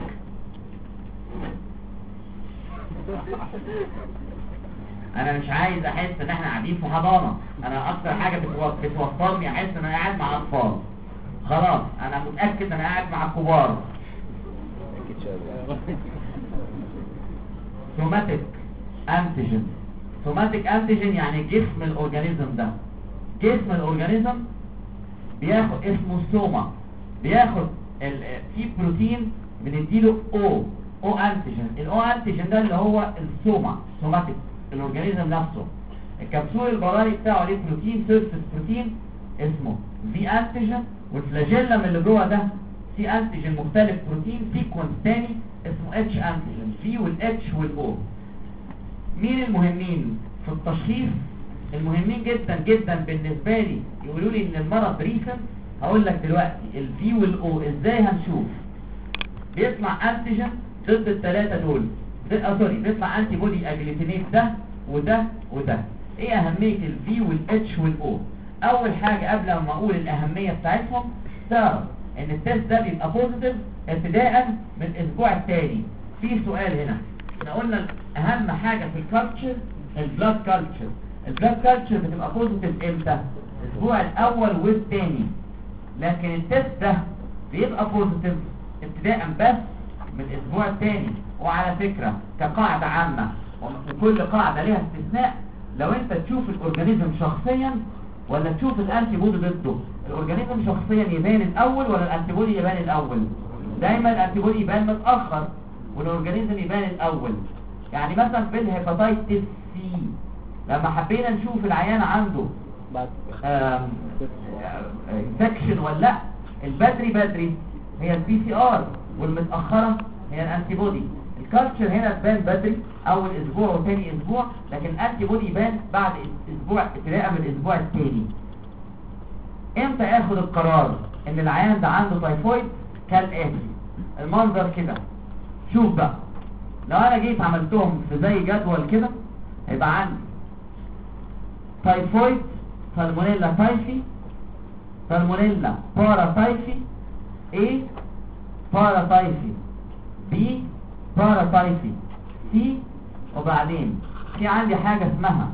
انا مش عايز احس ان احنا قاعدين في حضانه، انا اكتر حاجه بتوصلني احس ان انا قاعد مع اطفال. خلاص انا متاكد ان انا قاعد مع الكبار. سوماتيك انتيجين يعني جسم الاورجانيزم ده. جسم الاورجانيزم بياخد اسمه سوما، بياخد في بروتين بنديله او انتيجين. الاو انتيجين ده اللي هو السوما، سوماتيك الاورجانيزم نفسه. الكبسول البراري بتاعه ليه بروتين، سيرفس بروتين اسمه في انتيجين، والفلاجيلم اللي جوه ده في انتيجين مختلف بروتين سيكونس تاني اسمه اتش انتيجين. في والاتش والاو. مين المهمين في التشخيص؟ المهمين جدا جدا بالنسبه لي يقولوا لي ان المرض ريسنت. هقول لك دلوقتي الفي والاو ازاي هنشوف. بيطلع انتيجين ضد الثلاثه دول، بيطلع انتي بودي اجليتينيت ده وده وده. ايه اهميه الفي والاتش والاو؟ اول حاجه قبل ما اقول الاهميه بتاعتهم، تعرف ان التست ده بيبقى بوزيتيف ابتداء من الاسبوع الثاني. في سؤال هنا، احنا قلنا اهم حاجه في الكالتشر البلاد كالتشر. البلاد كالتشر بتبقى بوزيتيف امتى؟ الاسبوع الاول والثاني. لكن التست ده بيبقى بوزيتيف ابتداء بس من الاسبوع الثاني. وعلى فكره كقاعده عامه، وكل قاعده ليها استثناء، لو انت تشوف الاورجانيزم شخصيا ولا تشوف الانتي بودي ضده. الاورجانيزم شخصيا يبان الاول ولا الانتي بودي يبان الاول؟ دايما الانتي بودي يبان متاخر والاورجانيزم يبان الاول. يعني مثلا في الهيباتايتس سي لما حبينا نشوف العيان عنده انفكشن ولا لا، البدري هي البي سي ار، والمتاخره هي الانتي بودي. الكالتشر هنا تبان بدري اول اسبوع وثاني اسبوع، لكن الانتي بودي يبان بعد اسبوع ابتداء من الاسبوع الثاني. امتى اخد القرار ان العيان ده عنده تايفويد؟ كالاتي المنظر كده. شوف بقى، لو انا جيت عملتهم في زي جدول كده، هيبقى عندي تايفويد، سالمونيلا تايفي، سالمونيلا باراتايفي، A باراتايفي، B باراتايفي، C، وبعدين في عندي حاجة اسمها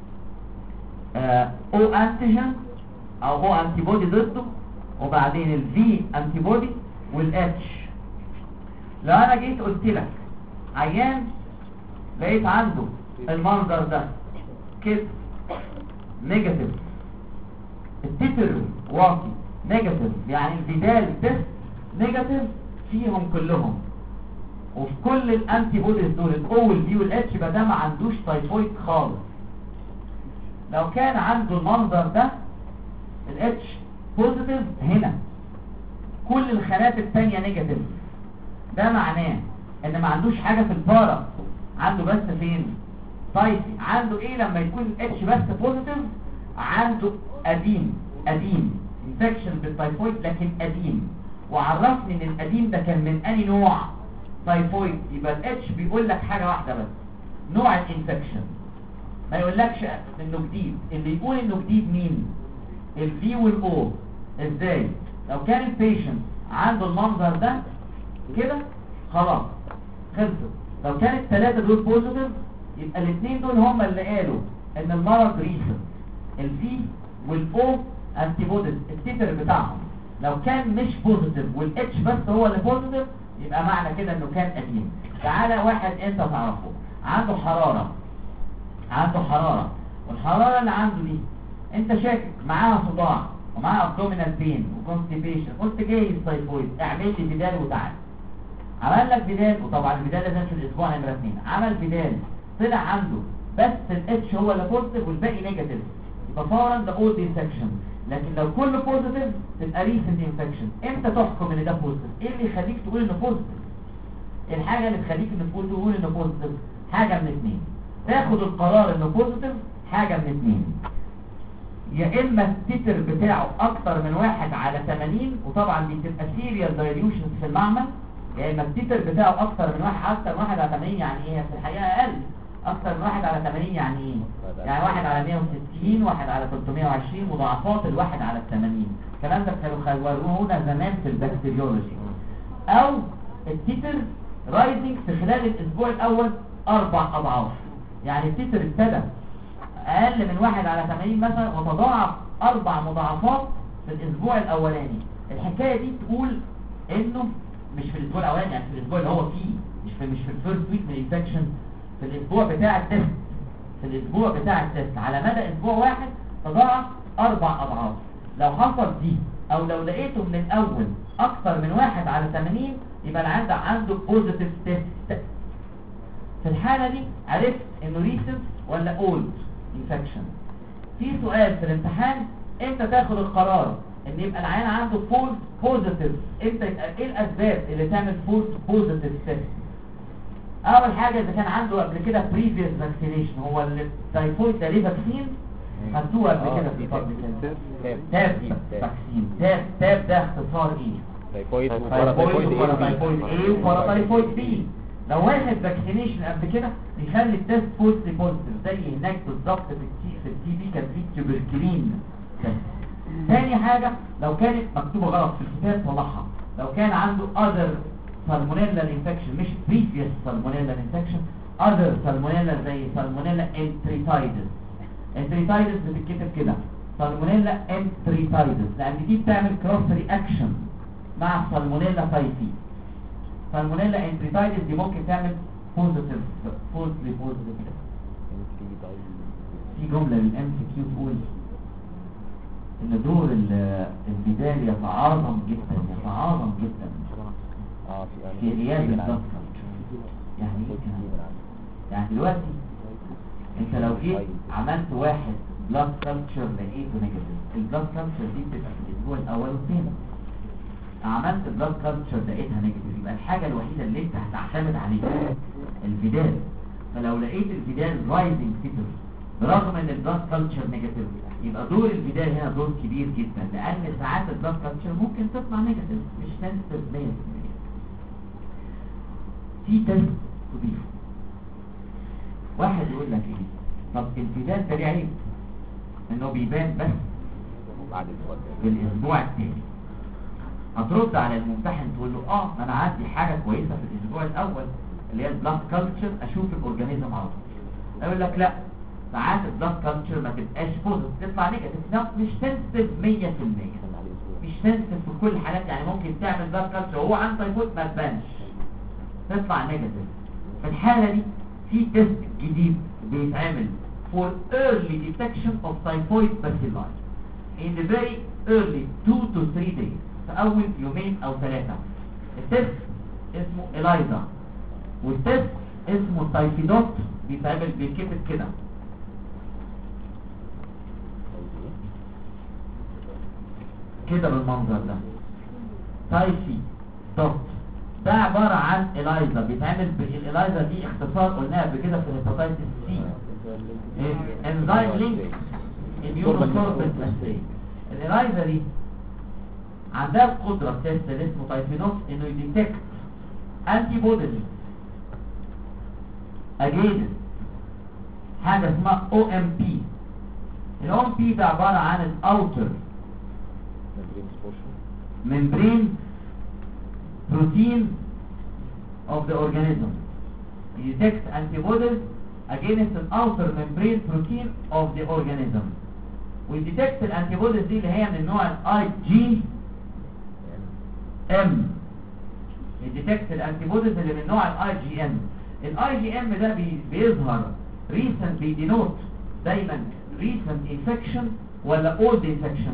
O انتيجين او O انتي بودي ضده، وبعدين ال V انتي بودي وال H. لو انا جيت قلت لك عيان لقيت عنده المنظر ده كده نيجاتيف، التتر واطي نيجاتيف، يعني الفيدال تيست نيجاتيف فيهم كلهم، وفي كل الانتي بوديز دول الاو والبي والاتش، يبقى ده ما عندوش تايفويد خالص. لو كان عنده المنظر ده الاتش بوزيتيف هنا، كل الخانات الثانيه نيجاتيف، ده معناه ان ما عندوش حاجه في البارا، عنده بس فين؟ تايفي. عنده ايه لما يكون الاتش بس بوزيتيف؟ عنده قديم انفكشن بالتايفويد لكن قديم. وعرفني ان القديم ده كان من اني نوع تايفويد. يبقى الاتش بيقول لك حاجه واحده بس، نوع الانفكشن، ما يقولكش انه جديد. اللي يقول انه جديد مين؟ الفي والاو. ازاي؟ لو كان البيشنت عنده المنظر ده كده خلاص خلصت. لو كان الثلاثه دول بوزيتيف، يبقى الاثنين دول هم اللي قالوا ان المرض ريسنت. الفي والاو انتي بوديز التتر بتاعهم لو كان مش بوزيتيف والاتش بس هو اللي بوزيتيف، يبقى معنى كده انه كان قديم. تعالى واحد انت تعرفه عنده حراره، والحراره اللي عنده دي انت شاكك معاها صداع ومعاها ابدومينال بين وكونستيبيشن، قلت جاي تايفويد، اعمل لي فيدال وتعال. عمل لك فيدال، وطبعا الفيدال لازم في الاسبوع نمره 2. عمل فيدال طلع عنده بس الاتش هو اللي بوزيتيف والباقي نيجاتيف، يبقى فورا ده اولد انفكشن. لكن لو كله بوزيتيف تبقى ريسنت انفكشن. امتى تحكم ان ده بوزيتيف؟ ايه اللي يخليك تقول انه بوزيتيف؟ الحاجه اللي تخليك انك تقول انه بوزيتيف حاجه من اثنين. تاخد القرار انه بوزيتيف حاجه من اثنين، يا اما التتر بتاعه اكتر من 1/80، وطبعا دي بتبقى سيريال دايليوشنز في المعمل، يا اما التتر بتاعه اكتر من واحد على 80. يعني ايه؟ في الحقيقه اقل. اكتر من 1 على 80 يعني ايه؟ يعني 1 على 160، 1 على 320، مضاعفات الواحد على 80. الكلام ده كانوا ورونا زمان في البكتيريولوجي. او التتر رايزنج في خلال الاسبوع الاول 4 اضعاف. يعني التتر ابتدى اقل من 1 على 80 مثلا، وتضاعف 4 مضاعفات في الاسبوع الاولاني. الحكايه دي تقول انه مش في الاسبوع الاولاني، يعني في الاسبوع اللي هو فيه، مش في الفيرست ويك من الانفكشن، في الاسبوع بتاع التست. في الاسبوع بتاع التست على مدى اسبوع واحد تضاعف 4 اضعاف. لو حصل دي او لو لقيته من الاول اكتر من 1 على 80 يبقى العيان عنده بوزيتيف تيست. في الحالة دي عرفت انه ريسنت ولا اولد انفكشن. في سؤال في الامتحان، امتى تاخد القرار ان يبقى العيان عنده فولس بوزيتيف؟ امتى يبقى ايه الاسباب اللي تعمل فولس بوزيتيف تيست؟ اول حاجة اذا كان عنده قبل كده بريفيوس فاكسينيشن. هو التايفويد ده ليه فاكسين؟ خدوه قبل كده في الفضل كده. تاب فاكسين. تاب ده اختصار ايه؟ تايفويد وباراتايفويد ايه وباراتايفويد بي. لو واخد فاكسينيشن قبل كده يخلي التست بوزيتيف زي هناك بالظبط في التي بي كان في تيوبركلين. ثاني حاجة لو كانت مكتوبة غلط في الكتاب صلحها. لو كان عنده other salmonella infection مش previous salmonella infection، other salmonella زي salmonella enteritis. enteritis بتتكتب كده salmonella enteritis لأن دي بتعمل cross reaction مع salmonella typhi. salmonella enteritis دي ممكن تعمل positive في جملة للام سي كيو تقول ان دور البداية يتعاظم جدا في غياب البلاد كلتشر. يعني ايه الكلام؟ يعني دلوقتي انت لو جيت عملت واحد بلاد كلتشر لقيته نيجاتيف، البلاد كلتشر دي بتبقى في الاسبوع الاول والثاني. عملت بلاد كلتشر لقيتها نيجاتيف، يبقى الحاجة الوحيدة اللي انت هتعتمد عليها البدال. فلو لقيت البدال رايزنج تيتر برغم ان البلاد كلتشر نيجاتيف، يبقى دور البدال هنا دور كبير جدا، لان ساعات البلاد كلتشر ممكن تطلع نيجاتيف مش سنسيتيف 100%. في تست تضيفه. واحد يقول لك ايه؟ طب البدال ده ليه عيب؟ انه بيبان بس بعد في الاسبوع الثاني. هترد على الممتحن تقول له ما انا عندي حاجه كويسه في الاسبوع الاول اللي هي البلاد كلتشر اشوف الاورجانيزم على طول. اقول لك لا، ساعات البلاد كلتشر ما تبقاش بوزيتيف، تطلع نيجاتيف، مش سنسيتيف 100%. مش سنسيتيف في كل الحالات، يعني ممكن تعمل بلاد كلتشر وهو عنده تايفويد ما تبانش، تطلع نيجاتيف. في الحاله دي في تيست جديد بيتعمل for early detection of typhoid bacilli in the very early 2 to 3 days، في اول يومين او 3. التست اسمه إلايزا، والتست اسمه تايفيدوت، بيتكتب كده بالمنظر ده تايفي دوت. ده عبارة عن إلايزا بيتعمل بالإلايزا دي اختصار قلناها قبل كده في الهيباتيتس سي، انزايم لينك اميونوسوربنت اساي. الإلايزا دي عندها القدرة التست اللي اسمه تايفينوس انه يديتكت انتي بوديز اجينست حاجة اسمها OMP. الOMP ده عبارة عن الاوتر membrane protein of the organism. It detects antibodies against an outer membrane protein of the organism. ويديتكت الانتيبوديز دي اللي هي من النوع IgM. يديتكت الانتيبوديز اللي من نوع IgM. IgM ده بيظهر recent، بيدينوت دايما recent infection ولا old infection؟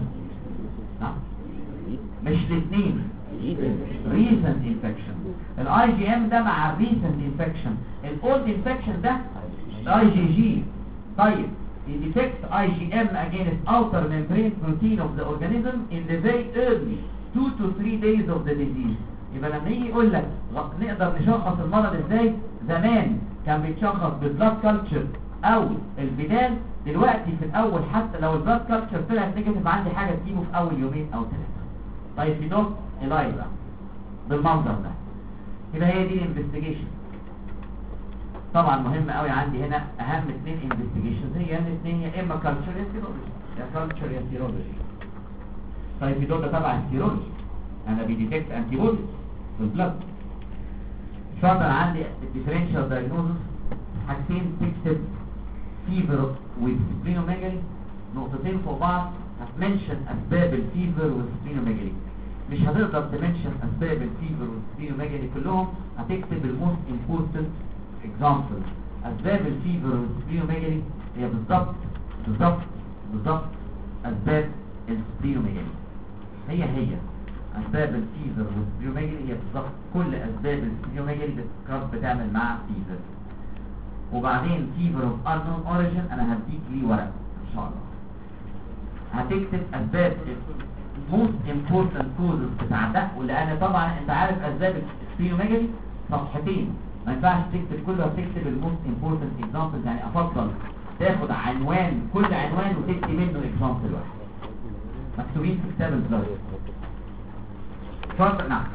مش الاثنين، recent infection. IgM ده مع recent infection. old infection ده IgG. طيب detect IgM against outer membrane protein of the organism in the very early 2 to 3 days of the disease. يبقى لما يجي يقول لك نقدر نشخص المرض ازاي؟ زمان كان بيتشخص بالبلاد كلتشر او البدال. دلوقتي في الاول حتى لو البلاد كلتشر طلعت نيجاتيف عندي حاجه تجيبه في اول يومين او 3. طيب في دوت إلايزا بالمنظر ده. يبقى هي دي الانفستيجيشن. طبعا مهم قوي عندي هنا اهم 2 انفستيجيشنز، هي الاثنين يا اما كالتشر يا سيرولوجي، يا كالتشر يا سيرولوجي. طيب في دول ده تبع السيرولوجي، انا بيديتكت انتي بوديز في البلد. اتفضل عندي الديفرنشال دايجنوزس، حاجتين تكتب فيفر وسبلينوميجالي، نقطتين فوق بعض هتمنشن اسباب الفيفر والسبلينوميجالي. مش هتقدر تمنشن اسباب الفيفر والسبلينوميجالي كلهم، هتكتب الموست امبورتنت اكزامبل. اسباب الفيفر والسبلينوميجالي هي بالظبط اسباب السبلينوميجالي، هي اسباب الفيفر والسبلينوميجالي هي بالظبط كل اسباب السبلينوميجالي بتعمل مع فيفر. وبعدين فيفر اوف unknown origin انا هديك ليه ورق ان شاء الله. هتكتب اسباب most important causes بتاع ده، ولان طبعا انت عارف اسباب السبلينوميجالي صفحتين، ما ينفعش تكتب كله، هتكتب الموست امبورتنت اكزامبل. يعني افضل تاخد عنوان، كل عنوان وتكتب منه اكزامبل واحد مكتوبين في كتاب البلاد. اتفضل. نعم.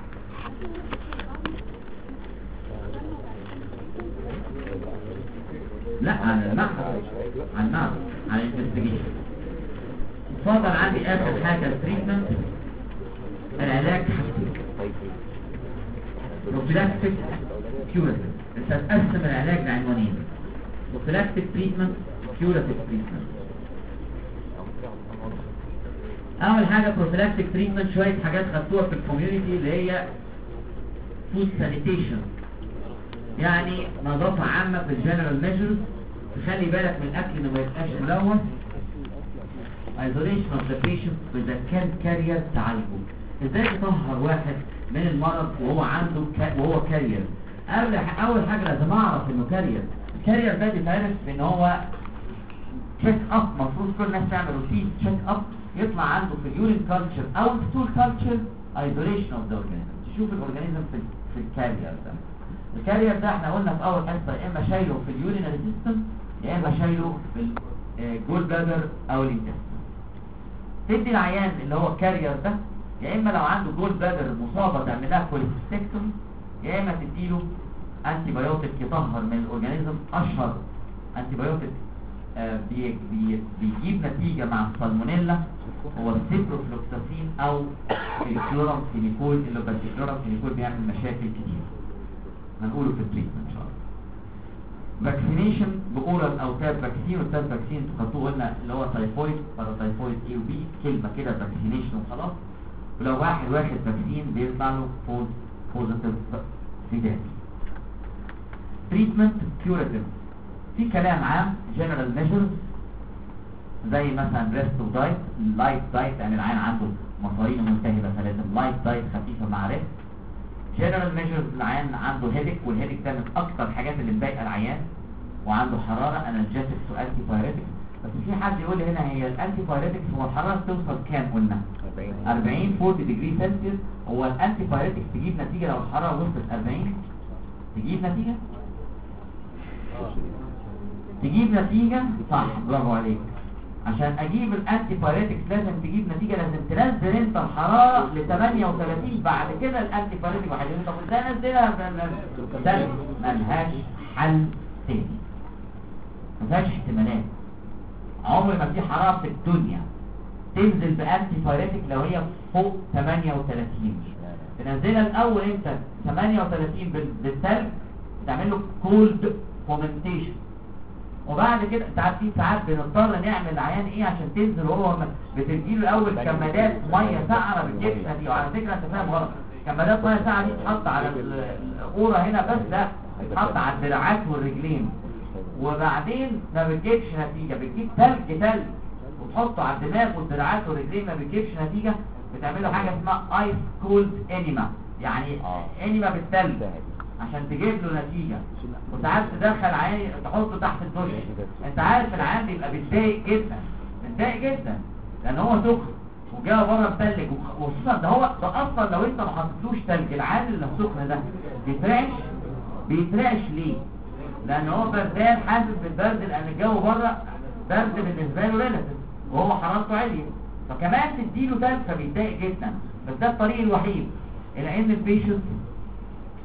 لا عن المعهد، عن الانفستيجيشن. اتفضل. عندي اخر حاجه التريتمنت، العلاج حاجتين، بروفيلاكتيك كيوراتيف. انت هتقسم العلاج لعنوانين، بروفيلاكتيك تريتمنت وكيوراتيف تريتمنت. اول حاجه بروفيلاكتيك تريتمنت، شويه حاجات خدتوها في الكوميونتي اللي هي فود سانيتيشن، يعني نظافه عامه في الجنرال ميجرز، تخلي بالك من الاكل انه ما يبقاش ملوث. isolation of the patient اذا كان كارير تعالجه. ازاي تطهر واحد من المرض وهو عنده وهو كارير؟ اول حاجه لازم اعرف انه كارير. الكارير ده بيتعرف بان هو تشيك اب، المفروض كل الناس تعمل روتين تشيك اب، يطلع عنده في اليورين كلتشر او الستول كلتشر isolation of the organism، تشوف الاورجانيزم في الكارير ده. الكارير ده احنا قلنا في اول حصه يا اما شايله في اليورين ريزيستنس يا اما شايله في الجول بلادر او الانتستين. تدي العيان اللي هو الكارير ده، يا اما لو عنده جول بلادر مصابه تعمل لها كوليستكتومي، يا اما تديله انتي بايوتيك يطهر من الاورجانيزم. اشهر انتي بايوتيك بيجيب نتيجه مع السالمونيلا هو السيبروفلوكساسين او الكلورامفينيكول، اللي بس الكلورامفينيكول بيعمل مشاكل كتير، هنقوله في التريتمنت ان شاء الله. فاكسينيشن باورال او تاب فاكسين، والتاب فاكسين تحطوه قلنا اللي هو تايفويد، باراتايفويد اي وبي، كلمه كده فاكسينيشن وخلاص. ولو واحد واخد فاكسين بيطلع له بوزيتيف فيدات. تريتمنت كيوراتيف، في كلام عام جنرال ميجرز زي مثلا ريست ودايت، لايت دايت يعني العيان عنده مصارين ملتهبه فلازم لايت دايت خفيفه مع ريست. جنرال ميجرز العيان عنده هيديك، والهيديك ده من اكتر الحاجات اللي مضايقه العيان، وعنده حراره انرجيتكس وانتي بايريتكس. بس في حد يقول لي هنا هي الانتي بايريتكس هو الحراره توصل كام؟ قلنا 40 ديجري سلسيوس. هو الانتي بايريتكس تجيب نتيجه لو الحراره وصلت 40؟ تجيب نتيجه؟ تجيب نتيجه صح، برافو عليك. عشان اجيب الانتي بايريتكس لازم تجيب نتيجه، لازم تنزل انت الحراره ل 38، بعد كده الانتي بايريتك واحد يقول طب ازاي انزلها؟ ده ملهاش حل تاني، ملهاش احتمالات. عمر ما في حراره في الدنيا تنزل بانتي بايريتك لو هي فوق 38. تنزلها الاول انت 38 بالثلج، تعمل له كولد فومنتيشن، وبعد كده انت عارفين ساعات بنضطر نعمل عيان ايه عشان تنزل، وهو بتديله الاول كمادات ميه ساقعه ما بتجيبش نتيجه. وعلى فكره انت فاهم غلط، كمادات ميه ساقعه دي تتحط على القوره هنا بس، لا تتحط على الدراعات والرجلين، وبعدين ما بتجيبش نتيجه. بتجيب ثلج وتحطه على الدماغ والدراعات والرجلين ما بتجيبش نتيجه، بتعملوا حاجه اسمها ايس كولد انيما، يعني انيما بالثلج عشان تجيب له نتيجة. وساعات تدخل عيان تحطه تحت الدش، انت عارف العيان بيبقى متضايق جدا لان هو سخن وجاء بره متلج، وخصوصا ده هو ده اصلا لو انت ما حطيتلوش تلج العيان اللي سخن ده بيترعش ليه؟ لان هو بردان حاسس بالبرد، لان الجو بره برد بالنسبه له ريلاتيف وهو حرارته عاليه، فكمان تديله تلج فبيتضايق جدا. بس ده الطريق الوحيد الى ان البيشنت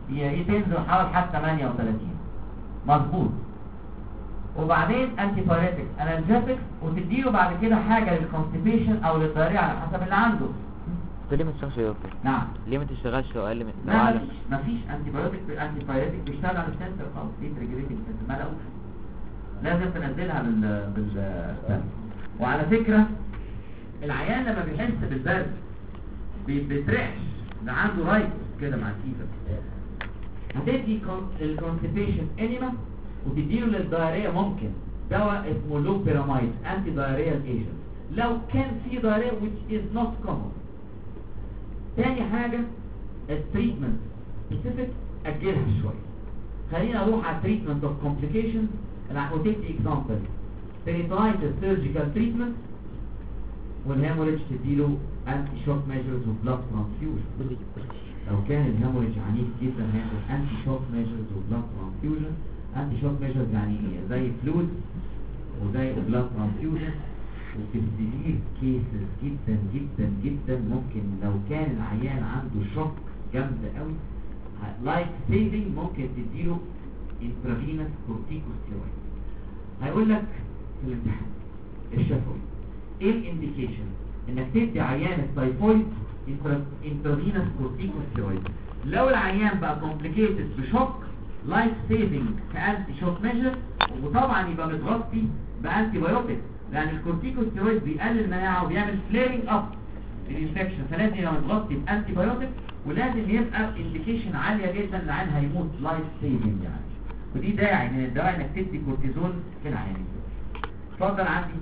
تنزل حوالي حتى 38 مظبوط. وبعدين انتي بايريتكس انالجيتكس، وتديله بعد كده حاجه للكونستيبيشن او للضريع على حسب اللي عنده. انت ليه ما تشتغلش يا دكتور؟ نعم. ليه ما تشتغلش اقل من لا مفيش انتي بايوتيك بيشتغل على السنسر خالص، دي ريجوليتنج سنسر ما لقوش، لازم تنزلها بالسنسر. وعلى فكره العيان لما بيحس بالبرد بيترعش، ده عنده رايت كده مع الفيفر، هتدي الكونستيبيشن انيما وتديله للدايريه ممكن دواء اسمه لوبيراميد انتي دايريال ايجنت لو كان في دايريه which is not common. تاني حاجة التريتمنت سبيسيفيك أجلها شوية. خلينا نروح على التريتمنت اوف كومبليكيشنز. انا هديك اكزامبل بيريتونايتس سيرجيكال تريتمنت، والهيموريدج تديله انتي شوك ميجرز وبلاد ترانسفيوجن. لو كان الهيموريدج عنيف جدا هياخد انتي شوك ميجرز وبلاد ترانسفيوجن. انتي شوك ميجرز يعني ايه؟ زي فلويد وزي بلاد ترانسفيوجن. وفي السيفير كيسز جدا جدا جدا ممكن لو كان العيان عنده شوك جامده قوي لايف سيفنج ممكن تديله انترافينوس كورتيكوستيرويد. هيقول لك في الامتحان الشفوي ايه الانديكيشن انك تدي عيان التايفويد انترافينوس كورتيكوستيرويد لو العيان بقى كومبليكيتد بشوك لايف سيفنج كانتي شوك ميجر، وطبعا يبقى متغطي بانتي بايوتيك لان الكورتيكوستيرويد بيقلل المناعه وبيعمل فليرنج اب للانفكشن، فلازم يبقى متغطي بانتي بايوتيك، ولازم يبقى انديكيشن عاليه جدا العيان هيموت لايف سيفنج يعني. ودي داعي من الدواء انك تدي كورتيزون في العيانين. اتفضل عندي.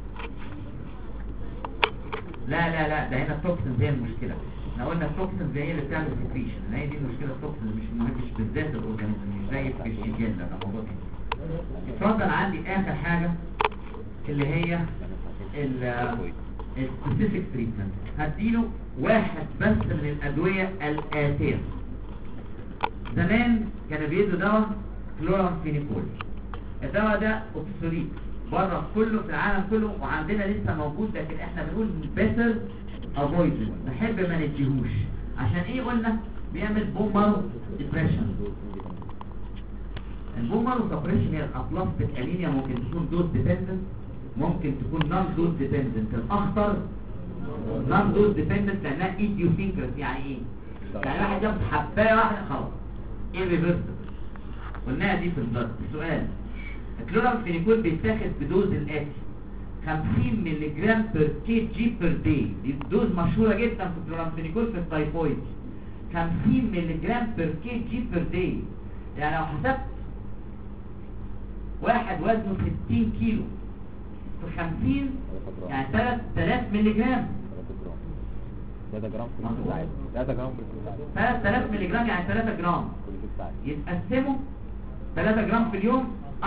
لا ده هنا التوكسين هي المشكله. احنا قلنا التوكسين هي اللي بتعمل سكريشن، هي دي المشكله. التوكسين مش بالذات الاورجانيزم، مش زي الفيشيجين ده موضوع تاني. اتفضل عندي اخر حاجه اللي هي السبيسيفيك تريتمنت. هديله واحد بس من الادويه الاتيه. زمان كانوا بيدوا دواء كلورامفينيكول، الدواء ده اوبسوليت بره كله في العالم كله، وعندنا لسه موجود، لكن احنا بنقول بيتر افويد، نحب ما نديهوش. عشان ايه؟ قلنا بيعمل بومبارو ديبريشن. البومبارو ديبريشن هي الابلاستيك انيميا، ممكن تكون دوز ديبندنت، ممكن تكون نون دوز ديبندنت. الاخطر نون دوز ديبندنت لانها ايديوسينكراسي. يعني ايه؟ يعني واحد ياخد حبايه واحده خلاص ايريفرسبل. قلناها دي في البلد. السؤال الكلورامفينيكول بيتاخد بدوز الاتي 50 ملي جرام بير كي جي بير داي. دي دوز مشهوره جدا في الكلورامفينيكول في التايفويد. 50 ملي جرام بير كي جي بير داي، يعني لو حسبت واحد وزنه 60 كيلو في 50 يعني 3000 ملي جرام. 3 جرام في الساعة. 3 جرام في الساعة. 3000 ملي جرام يعني 3 جرام كل 6 ساعات. يتقسموا 3 جرام في اليوم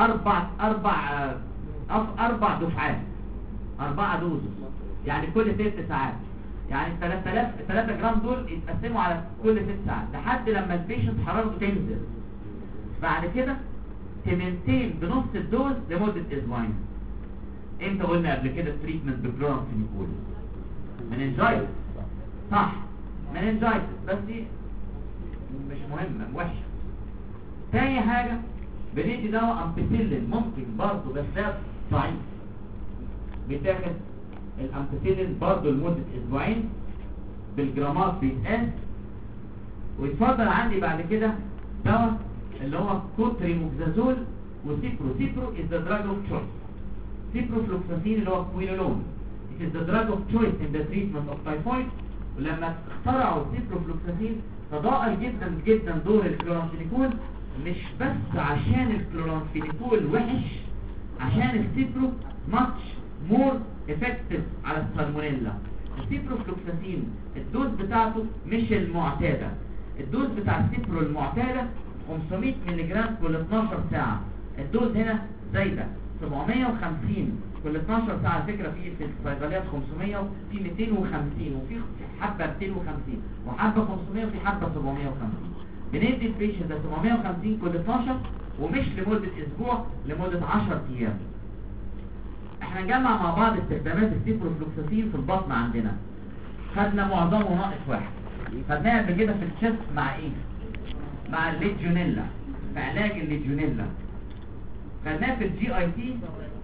أربع دفعات، 4 دوز، يعني كل 6 ساعات. يعني 3 جرام دول يتقسموا على كل 6 ساعات لحد لما البيشنت حرارته تنزل. بعد كده تمنتين بنص الدوز لمدة اسبوعين. امتى قلنا قبل كده التريتمنت بالكلورامفينيكول؟ مننجايتس، صح؟ مننجايتس، بس دي مش مهمة، وحشة. تاني حاجة بندي دواء امبيسيلين، ممكن برضه بس ده ضعيف. بتاخد الامبيسيلين برضه لمدة اسبوعين بالجرامات بيتقاس. ويتفضل عندي بعد كده دواء اللي هو كوتريموكسازول وسيبرو. سيبرو is the drug of choice. سيبروفلوكساسين اللي هو كوينولون it is the drug of choice in the treatment of typhoid. ولما اخترعوا السيبروفلوكساسين تضاءل جدا جدا دور الكلورامفينيكول، مش بس عشان الكلورامفينيكول وحش، عشان السيبرو much more effective على السالمونيلا. السيبروفلوكساسين الدوز بتاعته مش المعتادة. الدوز بتاع السيبرو المعتادة 500 ملي جرام كل 12 ساعة. الدوز هنا زايدة 750 كل 12 ساعة. على فكرة في الصيدليات 500 وفي 250 وفي حبة 250 وحبة 500 وفي حبة 750. بندي البيشنت ده 750 كل 12 ومش لمدة اسبوع، لمدة 10 ايام. احنا نجمع مع بعض استخدامات السيبروفلوكساسين في البطن عندنا. خدنا معظمه ناقص واحد. خدناه قبل كده في الشست مع ايه؟ مع الليجيونيلا في علاج الليجيونيلا. خدناه في الجي اي تي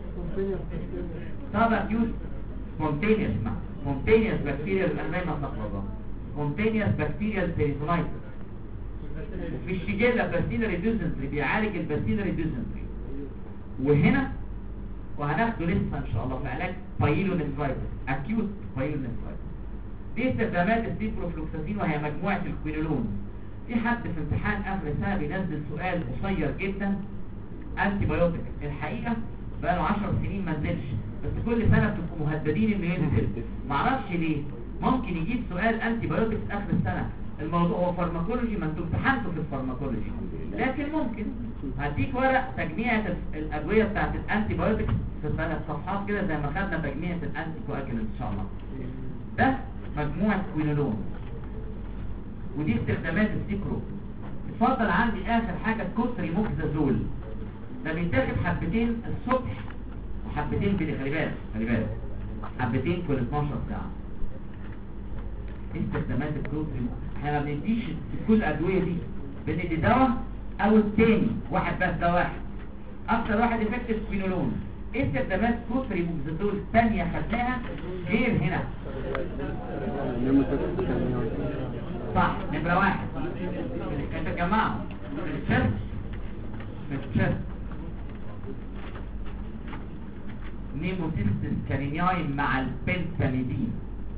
سب اكيوت سبونتينيوس بكتيريال الانيميا صفراء، سبونتينيوس بكتيريال بيريتونايتس. وفي الشيجيلا باسيلاري ديزنتري بيعالج الباسيلاري ديزنتري. وهنا وهناخده لسه ان شاء الله في علاج بايلونيفرايتس اكيوت بايلونيفرايتس. دي استخدامات السيبروفلوكساسين وهي مجموعه الكوينولون. في حد في امتحان اخر السنه بينزل سؤال قصير جدا انتي بايوتيك، الحقيقه بقى له 10 سنين ما نزلش، بس كل سنه بتبقوا مهددين انه ينزل، معرفش ليه. ممكن يجيب سؤال انتي بايوتيك اخر السنه، الموضوع هو فارماكولوجي، ما انتم امتحنتوا في الفارماكولوجي، لكن ممكن هديك ورق تجميعة الادويه بتاعت الانتي بايوتيك في 3 صفحات كده زي ما خدنا تجميعة الانتي كواجولانت ان شاء الله. ده مجموعه كوينولون، ودي استخدامات السيبرو. اتفضل عندي اخر حاجه كوتريموكسازول، ده بيتاخد حبتين الصبح وحبتين بالليل، خلي بالك حبتين كل 12 ساعه. استخدامات الكوتريموكسازول احنا ما بنديش كل الادويه دي، بندي دواء او التاني واحد بس، ده واحد اكتر واحد افكتيف كوينولون. استخدامات كوتريموكسازول الثانيه خدناها غير هنا صح. نمرة 1 انت تجمعهم في الشست نيموسيستس كارينياي مع البنتاميدين.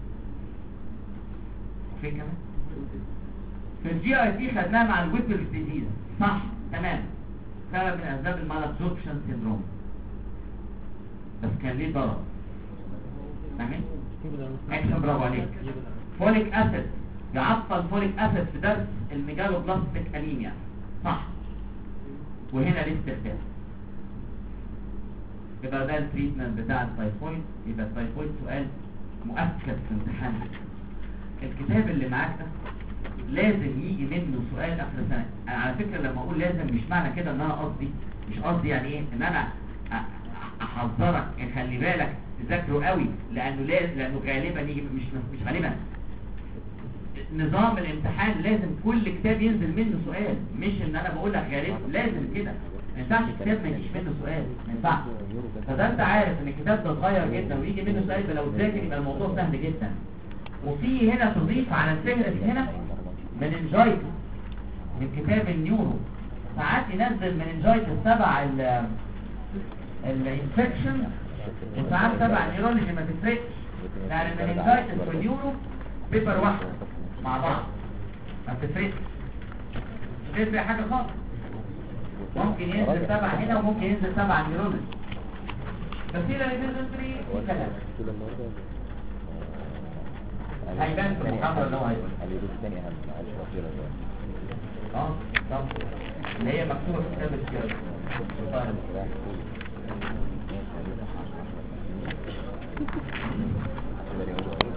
في كمان في الجي اي تي خدناها مع الويبرز ديزيز صح تمام، سبب من اسباب المالابسوربشن سيندروم، بس كان ليه ضرر. تمام اكشن، برافو عليك. فوليك اسيد يعطل فوليك اسيد في درس الميجالوبلاستيك انيميا صح، وهنا ليه استخدام. يبقى ده التريتمنت بتاع التايفويد. يبقى التايفويد سؤال مؤكد في امتحان. الكتاب اللي معاك ده لازم يجي منه سؤال اخر السنه. انا على فكره لما اقول لازم مش معنى كده ان انا قصدي، مش قصدي يعني ايه ان انا احذرك خلي بالك تذاكره قوي، لانه غالبا يجي مش غالبا نظام الامتحان لازم كل كتاب ينزل منه سؤال، مش ان انا بقول لك غالبا لازم كده. ما ينفعش كتاب ما يجيش منه سؤال، ما ينفعش. فده انت عارف ان الكتاب ده صغير جدا ويجي منه سؤال، يبقى لو تذاكر يبقى الموضوع سهل جدا. وفي هنا تضيف على الفهرس هنا مننجايتس من كتاب النيورو، ساعات ينزل مننجايتس تبع الانفكشن وساعات تبع النيورولوجي، ما تفرقش، يعني المننجايتس والنيورو بيبر واحده مع بعض ما تفرقش، مش تفرق حاجه خالص. ممكن ينزل تبع هنا وممكن ينزل تبع النيورولوجي، بس هنا الانفكشن كلام هيبان في المحاضرة اللي هو هيقول الثاني اهم طب اللي هي مكتوبة في كتاب السيارة.